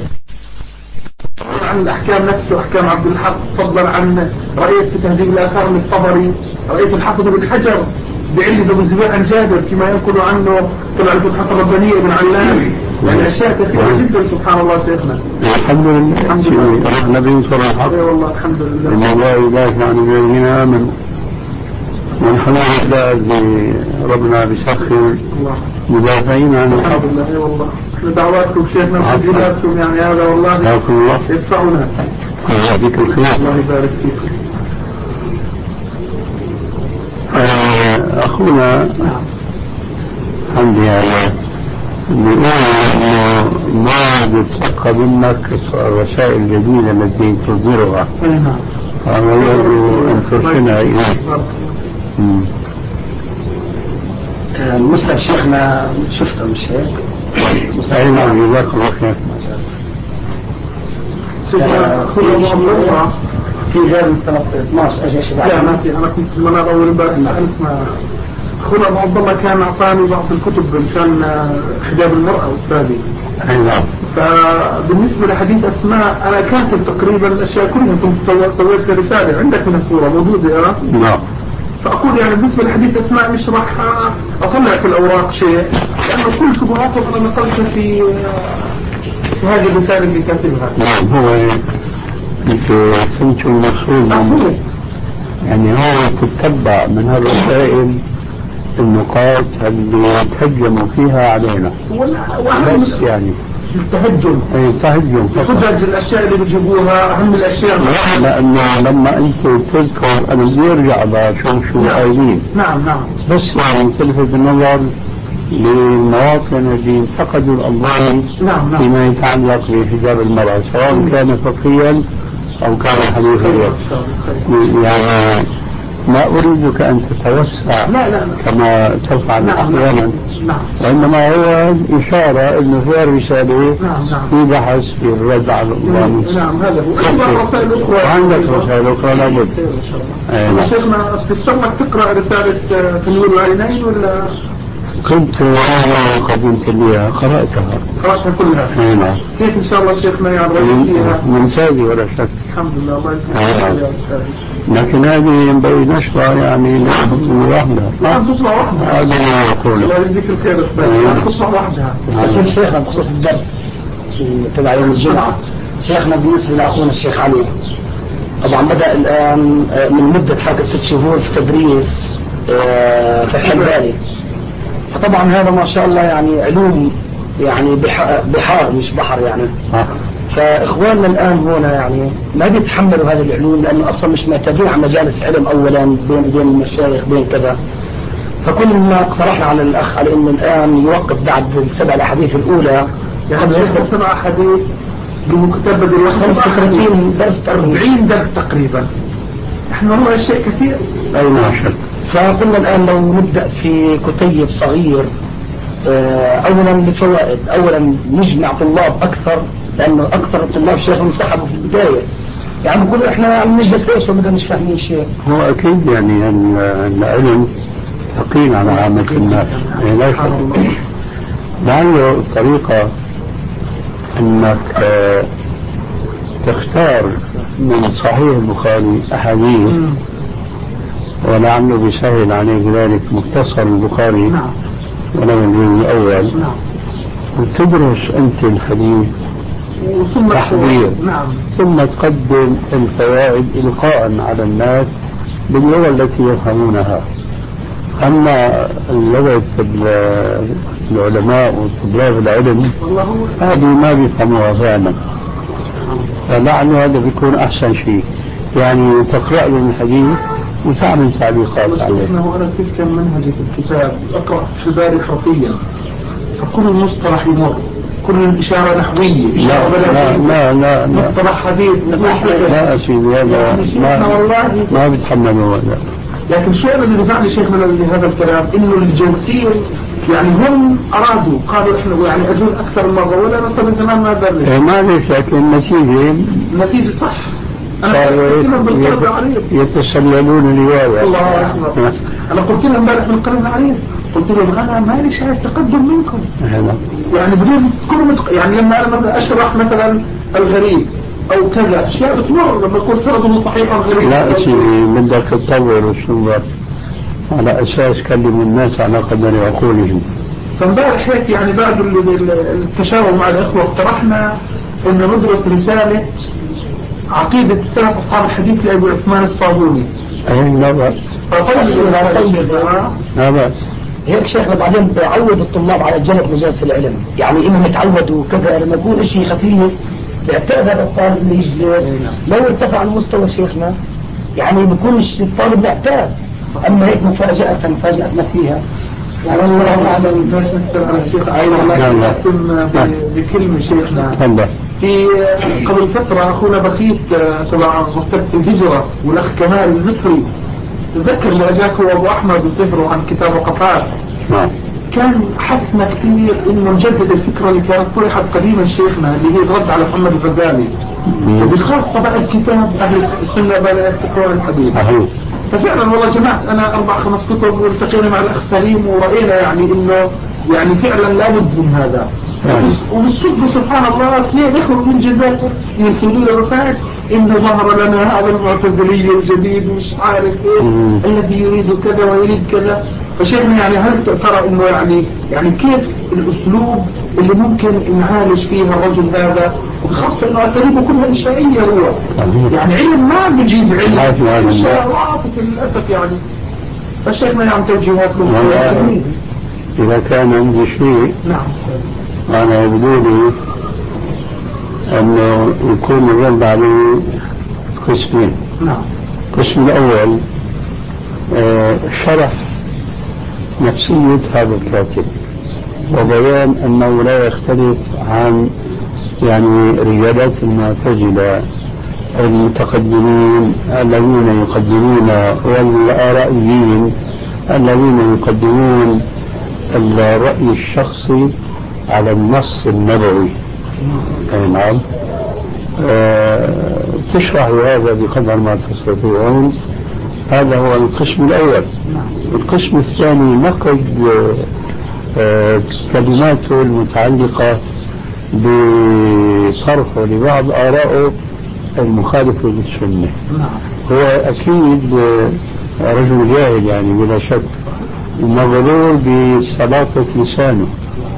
عن الأحكام نفسه أحكام عبد الحق، فضلا عن رأيت في تهذيب الآثار من الطبري، رأيت الحافظ بن حجر بعلم ابن الزبير عن جابر كما ينقل عنه طلع الفتحة الربانية بن علام، يعني أشياء كثيرة جدا سبحان الله شيخنا. الحمد لله. الحمد لله. النبي صلى الله عليه وسلم. والله الحمد لله. إن الله يدافع عن الذين آمنوا. ونحن نحتاج بربنا بسخر مدافعين عن الحق. الحمد لله والله. دعواتكم شيخنا وتجيباتكم يعني هذا والله يدفعنا. الله يديك الخير. الله يبارك فيكم. أخونا حمدي هذا بيقول إنه ما بتلقى منك الرسائل الجديدة التي تصدرها. فأنا يرجو أن ترسلها إليه. المسند شيخنا شفته مش هيك؟ أي نعم جزاك الله خير. في غير من اثناشر اجى شباب. لا ما في، انا كنت المنار اول امبارح سالت ما أخونا أبو عبد الله كان أعطاني بعض الكتب مشان حجاب المرأة أستاذي. أي نعم. فبالنسبة لحديث أسماء أنا كاتب تقريبا الأشياء كلها، كنت سويت سويت رسالة عندك من الصورة موجودة. أه؟ نعم. فأقول يعني بالنسبة لحديث أسماء مش راح أطلع في الأوراق شيء، لأنه كل شبهاته أنا نقلتها في في هذه الرسالة اللي كاتبها. نعم. هو أنت فهمت المقصود، يعني هو تتبع من هالرسائل النقاط اللي تهجموا فيها علينا بس يعني التهجم اي تهجم حجج الاشياء اللي بيجيبوها اهم الاشياء. لانه لما انت تذكر انا بدي ارجع بشوف شو قايلين. نعم نعم. بس يعني تلفت النظر للمواطن اللي انتقدوا الألباني نعم نعم. فيما يتعلق بحجاب المرأة سواء كان فقهيا او كان حديثيا. يعني ما أريدك أن تتوسع لا لا لا. كما تفعل أحيانا. نعم. وإنما هو إشارة أنه في رسالة نعم نعم. في بحث في الرد على الألباني. نعم هذا هو. رسائل أخرى. وعندك رسائل أخرى لابد. أيوة. شيخنا تستمع تقرأ رسالة تنوير العينين ولا؟ كنت أنا قدمت لي قرأتها. قرأتها كلها. نعم. كيف إن شاء الله شيخنا يعني فيها؟ ممتازة ولا شك. الحمد لله الله يسلمك. لكن هذه ينبغي نشرها يعني من واحدة. لا تطلع واحدة. هذا ما يقول. الله يجزيك الخير أستاذ. تطلع واحدة. بس الشيخنا بخصوص الدرس تبع يوم الجمعة، شيخنا بالنسبة لأخونا الشيخ علي طبعا بدأ الآن من مدة حوالي ست شهور في تدريس في الحلبالي، فطبعا هذا ما شاء الله يعني علوم يعني بحار مش بحر يعني. فإخواننا الآن هنا يعني ما بيتحملوا هذه العلوم لأنه أصلا مش معتادين على مجالس علم أولا بين بين المشايخ بين كذا. فكنا اقترحنا على الأخ على إنه الآن يوقف بعد السبع الأحاديث الأولى يعني سبع أحاديث بمكتبة خمسة وثلاثين درس أربعين درس تقريبا. احنا والله الشيء كثير. أي ما شاء. فقلنا الآن لو نبدأ في كتيب صغير أولا لفوائد، أولا نجمع طلاب أكثر لأنه أكثر الطلاب شيخ انسحبوا في البداية يعني بقول إحنا عم نجلس ليش وبدنا مش فاهمين شيء. هو أكيد يعني العلم ثقيل على عامة الناس يعني لا شك. لعله طريقة أنك تختار من صحيح البخاري أحاديث ولعله بيسهل عليك ذلك مختصر البخاري ولو الجزء الأول وتدرس أنت الحديث ثم تحضير ثم تقدم الفوائد إلقاء على الناس باللغة التي يفهمونها. أما لغة العلماء وطلاب العلم هذه ما بيفهموها فعلا، فلعل هذا بيكون أحسن شيء يعني تقرأ لهم الحديث وتعمل تعليقات عليه. أنا تلك منهجي في الكتاب أقرأ في بالي خطيا فكل المصطلح يمر كل الإشارة نحوية لا لا لا لا مصطلح حديث لا أسيدي هذا ما ما بيتحملوا هذا. لكن الشيء الذي دفعني شيخنا لهذا الكلام إنه الجنسية يعني هم أرادوا قالوا إحنا يعني أجون أكثر مرة ولا نطلب زمان ما درس. ما ليش لكن النتيجة النتيجة صح. يتسللون الرواية. الله أكبر. أنا قلت لهم امبارح في القرن العريض قلت لهم أنا ما لي شايف تقدم منكم. يعني بدون كل يعني لما أنا أشرح مثلا الغريب أو كذا أشياء بتمر لما يكون فرض صحيح الغريب. لا شيء بدك تطور وتنظر على أساس كلم الناس على قدر عقولهم. فامبارح هيك يعني بعد التشاور مع الإخوة اقترحنا إن ندرس رسالة عقيدة السلف أصحاب الحديث لأبو عثمان الصابوني. أي لا بأس. لا بأس. هيك شيخنا بعدين بعود الطلاب على جلب مجالس العلم يعني إنهم يتعودوا كذا لما يكون شيء خفيف بيعتقد هذا الطالب اللي يجلس لو ارتفع المستوى شيخنا يعني بيكونش الطالب معتاد. أما هيك مفاجأة فاجأتنا فيها يعني الله أعلم. بس نسأل على الشيخ أيضا أختم بكلمة شيخنا. في قبل فترة أخونا بخيت تبع مكتبة الهجرة والأخ كمال المصري تذكر اللي أجاك هو أبو أحمد وسفره عن كتاب وقفات كان حثنا كثير إنه نجدد الفكرة اللي كانت طرحت قديما شيخنا اللي هي الرد على محمد الغزالي وبالخاصة بقى الكتاب أهل السنة بلا يفتكرون الحديث. ففعلا والله جمعت انا اربع خمس كتب والتقينا مع الاخ سليم ورأينا يعني انه يعني فعلا لابد من هذا. وبالصدفة سبحان الله اثنين اخوة من الجزائر يرسلوا لي رسائل انه ظهر لنا هذا المعتزلي الجديد ومش عارف ايه الذي يريد كذا ويريد كذا. فشيخنا يعني هل ترى انه يعني يعني كيف الاسلوب اللي ممكن نعالج فيها الرجل هذا، وخاصة انه اساليبه كلها انشائية هو يعني علم ما بيجيب علم انشاء وعاطفة للاسف يعني. فشيخنا يعني توجيهات له. إذا كان عندي شيء نعم أنا يبدو لي أنه يكون الرد عليه قسمين. نعم. القسم الأول آه شرح نفسية هذا الكاتب وبيان أنه لا يختلف عن يعني رجالات المعتزلة المتقدمين الذين يقدمون والآرائيين الذين يقدمون الرأي الشخصي على النص النبوي. أي نعم. أه تشرح هذا بقدر ما تستطيعون. هذا هو القسم الأول. القسم الثاني نقد أه كلماته المتعلقة بصرفه لبعض آرائه المخالفة للسنة. هو أكيد رجل جاهل يعني بلا شك ومغرور بصلافة لسانه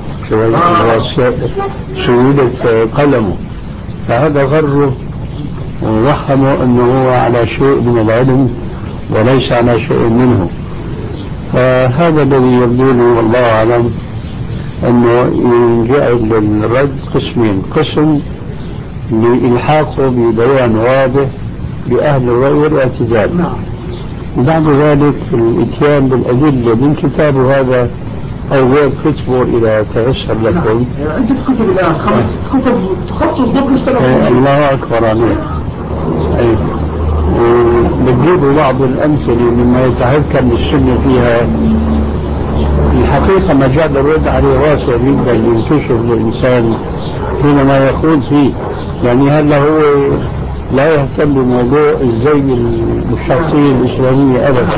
سيودة قلمه، فهذا غره ووهمه أنه هو على شيء من العلم وليس على شيء منه. فهذا الذي يبدو لي والله أعلم أنه ينجعل للرد قسمين: قسم لإلحاقه ببيان واضح لأهل الرأي والاعتزال، وبعد ذلك الاتيان بالأدلة من كتابه هذا أو غير كتبه إذا تيسر لكم. عندك كتب الآن خمس كتب تخصص ضبط الله أكبر عليك. أي وبتجيبوا بعض الأمثلة مما يتحكم بالسنة فيها. الحقيقة مجال الرد عليه واسع جدا ينكشف للإنسان حينما يخوض فيه. يعني هلا هو لا يهتم بموضوع الزي الشخصية الإسلامية أبدا،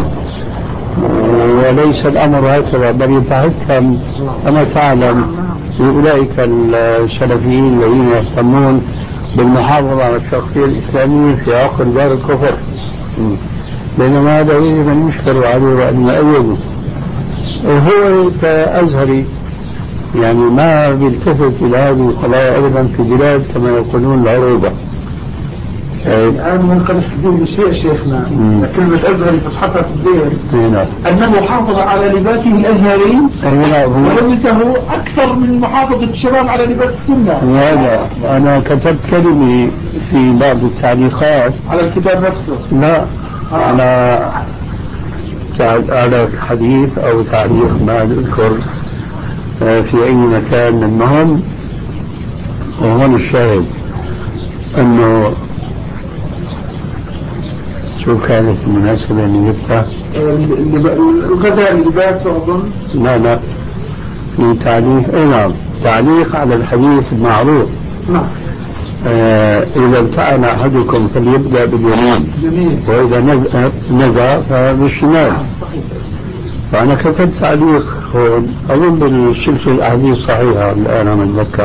وليس الأمر هكذا، بل يتحكم كما تعلم بأولئك السلفيين الذين يهتمون بالمحافظة على الشخصية الإسلامية في عقر دار الكفر، بينما هذا يجب أن يشكر عليه وأن يؤيده. وهو كأزهري يعني ما بيلتفت إلى هذه القضايا أيضا في بلاد كما يقولون العروبة. الآن ممكن تقول شيء شيخنا كلمة أزهري فتحطها في الدين أنه حافظ على لباسه الأزهري ولبسه أكثر من محافظة الشباب على لباس السنة. هذا أنا كتبت كلمة في بعض التعليقات على الكتاب نفسه، لا آه. على على حديث أو تعليق ما أذكر في أي مكان. المهم وهون الشاهد أنه شو كانت المناسبة اللي جبتها؟ الغزالي اللباس أظن. لا لا في تعليق. اي نعم تعليق على الحديث المعروف. نعم. آه إذا امتحن أحدكم فليبدأ باليمين جميل. وإذا نزع فبالشمال. فأنا كتبت تعليق هون أظن بالسلسلة الأحاديث الصحيحة الآن أنا أتذكر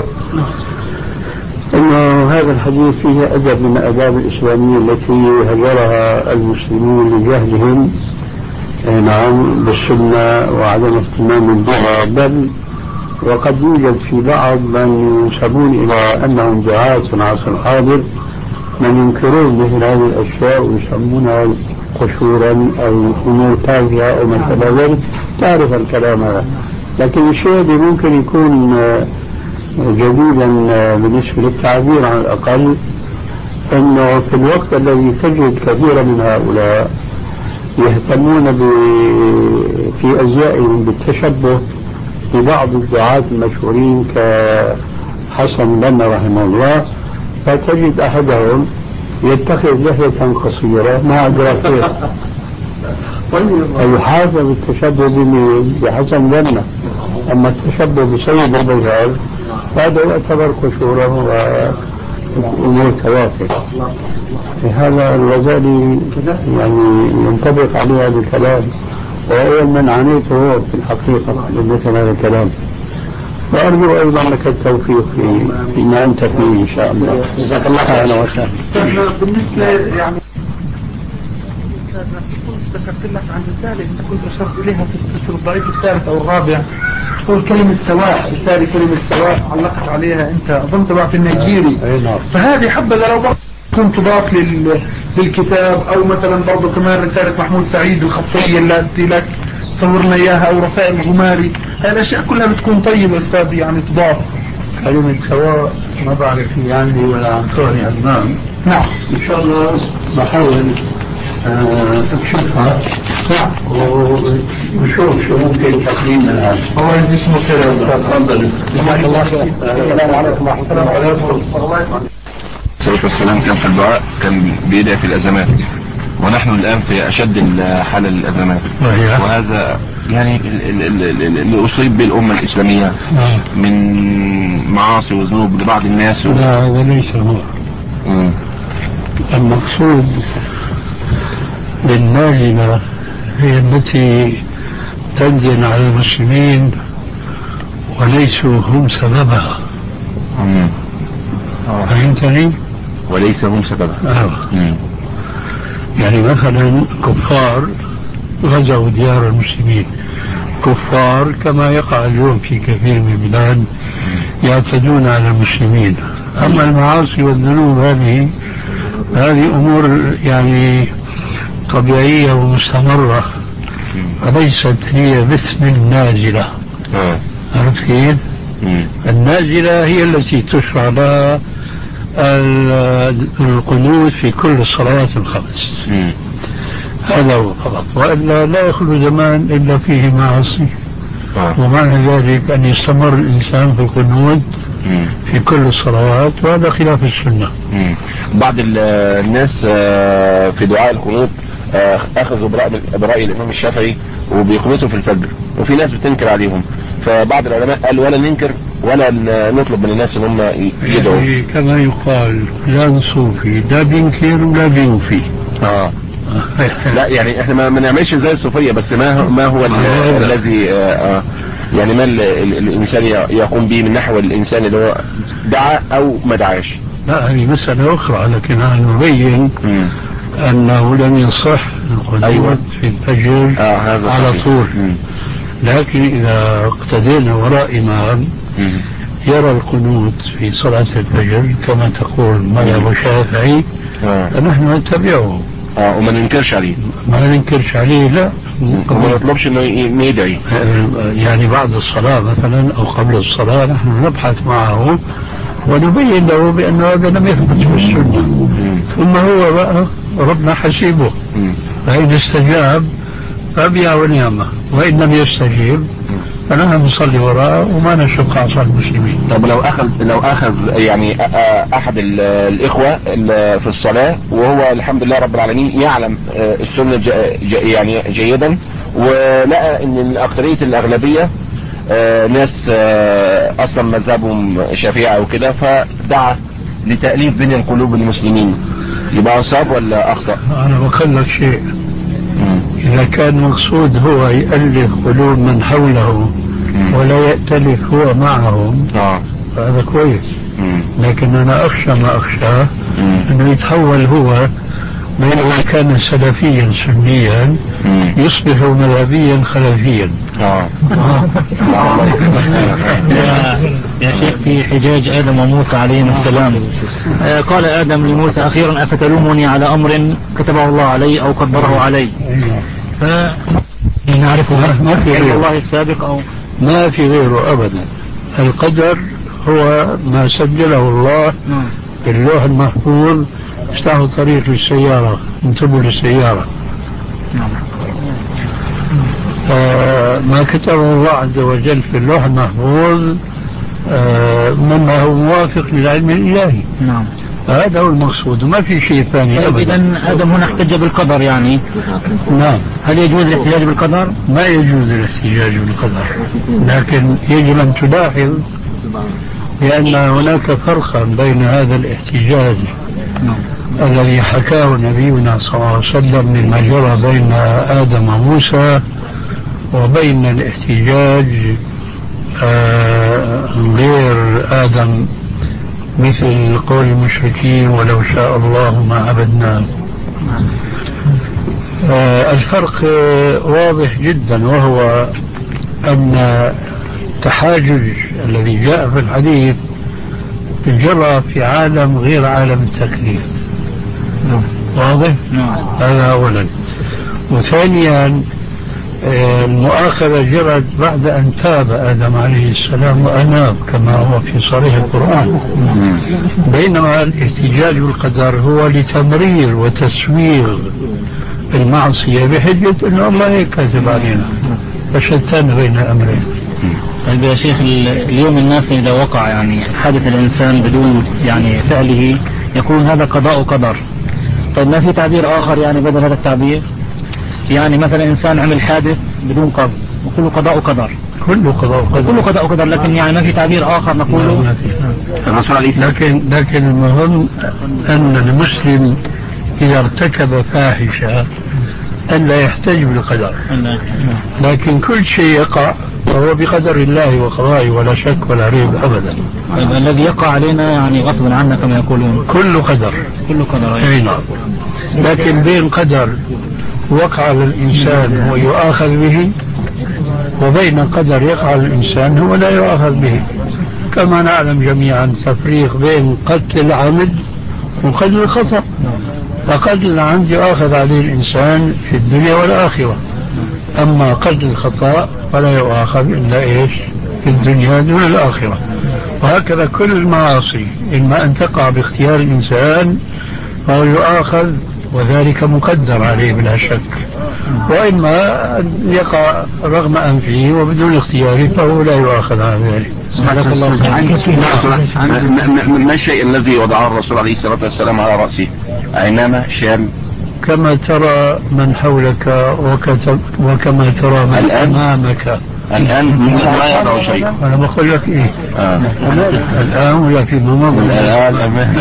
أنه هذا الحديث فيه أدب من الآداب الإسلامية التي هجرها المسلمون لجهلهم نعم بالسنة وعدم اهتمام بها، بل وقد يوجد في بعض من ينسبون إلى أنهم دعاة في العصر الحاضر من ينكرون مثل هذه الأشياء ويسمونها قشورا أو أمور تافهة أو مثل ذلك. تعرف الكلام هذا، لكن الشيء الذي ممكن يكون جديدا بالنسبة للتعبير على الأقل أنه في الوقت الذي تجد كثيرا من هؤلاء يهتمون في أزيائهم بالتشبه ببعض الدعاة المشهورين كحسن بنا رحمه الله، فتجد أحدهم يتخذ لحية قصيرة ما أدرى كيف ويحافظ بالتشبه بحسن بنا. أما التشبه بسيد البيهار فهذا يعتبر قشورة أمور توافق. هذا الغزالي يعني ينطبق عليه هذا الكلام، وأول من عانيته هو في الحقيقة مثل هذا الكلام. وأرجو أيضا لك التوفيق في فيما أنت فيه إن شاء الله. جزاك الله خير. أهلا وسهلا. بالنسبة يعني ذكرت لك عن رسالة أنت كنت أشرت إليها في السلسلة الضعيف الثالث أو الرابع، تقول كلمة سواء، رسالة كلمة سواء علقت عليها أنت أظن تبع في النيجيري. فهذه حبذا لو كنت تضاف لل... للكتاب، أو مثلا برضو كمان رسالة محمود سعيد الخطية التي لك صورنا إياها، أو رسائل الغماري. هذه الأشياء كلها بتكون طيبة أستاذ يعني تضاف. كلمة سواء ما بعرف هي عندي ولا عن كوني أمام. نعم إن شاء الله بحاول أكشفها ونشوف شو ممكن تقديمنا الآن. الله يجزيكم خير يا أستاذ. تفضل. جزاك الله خير. السلام عليكم ورحمة الله وبركاته. الصلاة والسلام كان في الدعاء كان بيدعي في الأزمات، ونحن الآن في أشد حالة الأزمات، وهذا يعني اللي أصيب به الأمة الإسلامية من معاصي وذنوب لبعض الناس و... لا هذا ليس هو. مم. المقصود بالنازلة هي التي تنزل على المسلمين وليسوا هم سببها. مم. فهمتني؟ وليس هم سببها. آه. مم. يعني مثلا كفار غزوا ديار المسلمين، كفار كما يقع اليوم في كثير من البلاد يعتدون على المسلمين. أما المعاصي والذنوب هذه هذه أمور يعني طبيعية ومستمرة، وليست هي باسم النازلة. عرفت كيف؟ النازلة هي التي تشرع لها القنوت في كل الصلوات الخمس. هذا هو فقط، وإلا لا يخلو زمان إلا فيه معاصي. ومعنى ذلك أن يستمر الإنسان في القنوت في كل الصلوات، وهذا خلاف السنة. بعض الناس في دعاء القنوت أخذوا برأي الإمام الشافعي وبيقنطوا في الفجر، وفي ناس بتنكر عليهم. فبعض العلماء قال ولا ننكر ولا نطلب من الناس ان هم يدعوا. يعني كما يقال لا صوفي لا بينكر ولا بيوفي. اه لا يعني احنا ما نعملش زي الصوفيه، بس ما هو ما هو الذي آه يعني ما الانسان يقوم به من نحو الانسان اللي هو دعا او ما دعاش. لا هذه مسألة أخرى، لكن أنا نبين م. أنه لم يصح القنوت أيوة. في الفجر آه هذا على صحيح. طول. م. لكن إذا اقتدينا وراء إمام يرى القنوت في صلاة الفجر كما تقول مذهب الشافعي، فنحن نتبعه. اه وما ننكرش عليه. ما ننكرش عليه لا، وما نطلبش انه يدعي. يعني بعد الصلاة مثلا او قبل الصلاة نحن نبحث معه ونبين له بأن هذا لم يثبت في السنة، ثم هو بقى ربنا حسيبه، فإن استجاب فبيع ونعمة، وإن لم يستجيب فنحن نصلي وراءه وما نشق عصا المسلمين. طب لو أخذ لو أخذ يعني أحد الإخوة في الصلاة وهو الحمد لله رب العالمين يعلم السنة يعني جيدا، ولقى إن الأكثرية الأغلبية ناس أصلا مذهبهم شافعي أو كده، فدعا لتأليف بين القلوب المسلمين، يبقى أصاب ولا أخطأ؟ أنا بقول لك شيء، إذا كان مقصود هو يألف قلوب من حوله ولا يأتلف هو معهم فهذا كويس. لكن أنا أخشى ما أخشاه أنه يتحول هو بينما كان سلفيا سنيا يصبح مذهبيا خلفيا. يا, يا شيخ في حجاج آدم وموسى عليهم السلام، قال آدم لموسى أخيرا أفتلومني على أمر كتبه الله علي أو قدره علي؟ فنعرفه ما في غيره الله السابق أو ما في غيره أبدا. القدر هو ما سجله الله في اللوح المحفوظ. افتحوا طريق للسيارة، انتبهوا للسيارة. آه ما كتبه الله عز وجل في اللوح المحفوظ آه مما هو موافق للعلم الإلهي. نعم هذا هو المقصود وما في شيء ثاني أبدا. إذن آدم هنا احتج بالقدر يعني. نعم. هل يجوز الاحتجاج بالقدر؟ ما يجوز الاحتجاج بالقدر، لكن يجب أن تلاحظ لأن هناك فرقا بين هذا الاحتجاج الذي حكاه نبينا صلى الله عليه وسلم مما جرى بين آدم وموسى وبين الاحتجاج آه غير آدم مثل قول المشركين ولو شاء الله ما عبدناه. آه الفرق واضح جدا، وهو أن التحاجج الذي جاء في الحديث جرى في عالم غير عالم التكليف. واضح؟ هذا أولا. وثانيا المؤاخذة جرت بعد أن تاب آدم عليه السلام وأناب كما هو في صريح القرآن، بينما الاحتجاج بالقدر هو لتمرير وتسويغ المعصية بحجة أنه الله كاتب علينا، فشتان بين الأمرين. طيب يا شيخ، اليوم الناس إذا وقع يعني حادث الإنسان بدون يعني فعله يكون هذا قضاء قدر. طيب ما في تعبير آخر يعني بدل هذا التعبير؟ يعني مثلا إنسان عمل حادث بدون قصد وكله قضاء قدر. كله قضاء قدر. كله قضاء قدر، لكن يعني ما في تعبير آخر نقوله. لكن لكن المهم أن المسلم إذا ارتكب فاحشة أن لا يحتج بالقدر، لكن كل شيء يقع فهو بقدر الله وقضائه ولا شك ولا ريب أبدا. الذي يقع علينا يعني غصبا عنا كما يقولون كله قدر. كله قدر. لكن بين قدر وقع على الإنسان هو يؤاخذ به، وبين قدر يقع على الإنسان هو لا يؤاخذ به، كما نعلم جميعا تفريق بين قتل العمد وقتل الخطأ. فقتل العمد يؤاخذ عليه الإنسان في الدنيا والآخرة، أما قتل الخطأ فلا يؤاخذ إلا إيش في الدنيا دون الآخرة. وهكذا كل المعاصي إما أن تقع باختيار الإنسان فهو يؤاخذ وذلك مقدر عليه بلا شك، وإما أن يقع رغم أنفه وبدون اختياره فهو لا يؤاخذ على ذلك. سبحانك الله. ما الشيء الذي وضعه الرسول عليه الصلاة والسلام على رأسه؟ عمامة شام كما ترى من حولك وكتب وكما ترى من أمامك. الآن ما يضع شيء. أنا بقول لك إيه آه. الآن ولا في ممام الآن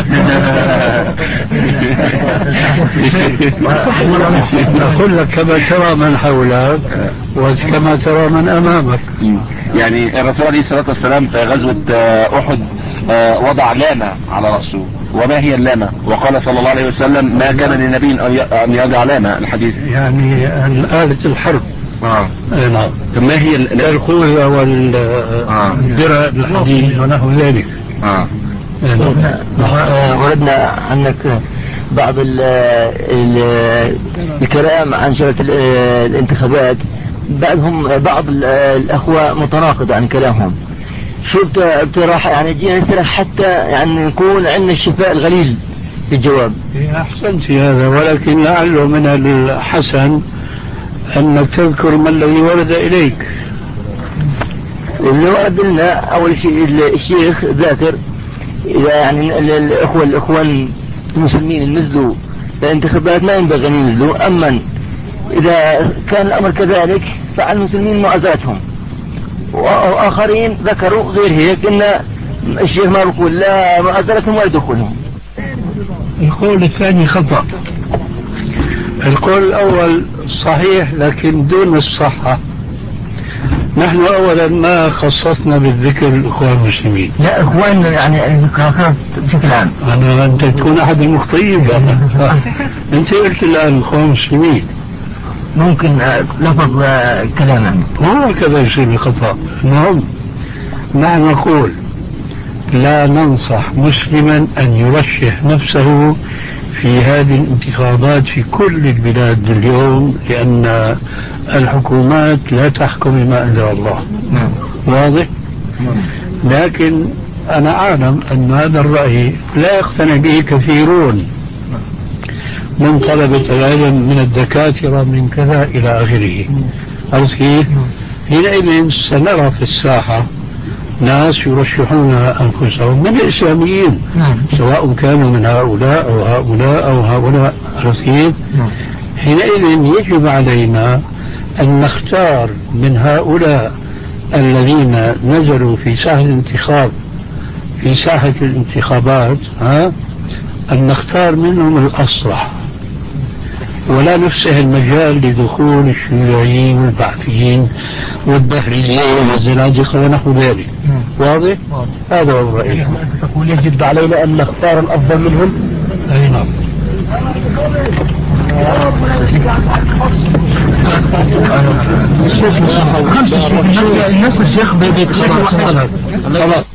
أقول لك كما ترى من حولك وكما ترى من أمامك. يعني الرسول عليه الصلاة والسلام في غزوة أحد وضع لامة على رأسه. وما هي اللامة؟ وقال صلى الله عليه وسلم ما كان للنبي أن يضع لامة. الحديث يعني آلة الحرب. آه. نعم. ما هي الخوذة والدرع الحديد ونحو ذلك. آه. وردنا عنك بعض ال ال الكلام عن شرط الانتخابات، بعضهم بعض الأخوة متناقض عن كلامهم. شو اقتراح يعني جينا نسرح حتى يعني نكون عندنا الشفاء الغليل في الجواب. أحسنت في هذا، ولكن لعله من الحسن أنك تذكر ما الذي ورد إليك. اللي ورد لنا أول شيء الشيخ ذاكر إذا يعني الأخوة الأخوان المسلمين النزلوا الانتخابات ما ينبغي أن ينزلوا، أما إذا كان الأمر كذلك فعلى المسلمين معزاتهم. وآخرين ذكروا غير هيك إن الشيخ ما يقول لا معزلتهم ولا يدخلهم. القول الثاني خطأ. القول الأول صحيح لكن دون الصحة. نحن أولا ما خصصنا بالذكر الإخوان المسلمين. لا إخوان يعني بشكل عام. أنا أنت تكون أحد المخطئين. أنت قلت الآن الإخوان المسلمين. ممكن لفظ كلاما هو كذا يصير بخطأ. المهم نحن نقول لا ننصح مسلما أن يرشح نفسه في هذه الانتخابات في كل البلاد اليوم، لأن الحكومات لا تحكم بما أنزل الله. واضح؟ لكن أنا أعلم أن هذا الرأي لا يقتنع به كثيرون من طلبة العلم من الدكاترة من كذا إلى آخره. عرفت كيف؟ حينئذ سنرى في الساحة ناس يرشحون أنفسهم من الإسلاميين، سواء كانوا من هؤلاء أو هؤلاء أو هؤلاء. عرفت كيف؟ حينئذ يجب علينا أن نختار من هؤلاء الذين نزلوا في ساحة الانتخاب في ساحة الانتخابات ها أن نختار منهم الأصلح ولا نفسح المجال لدخول الشيوعيين والبعثيين والدهريين والزنادقة ونحو ذلك. واضح؟ هذا هو رأيي. أنت تقول يجب علينا أن نختار الأفضل منهم؟ أي نعم. خمسة الناس الشيخ بيتخلص.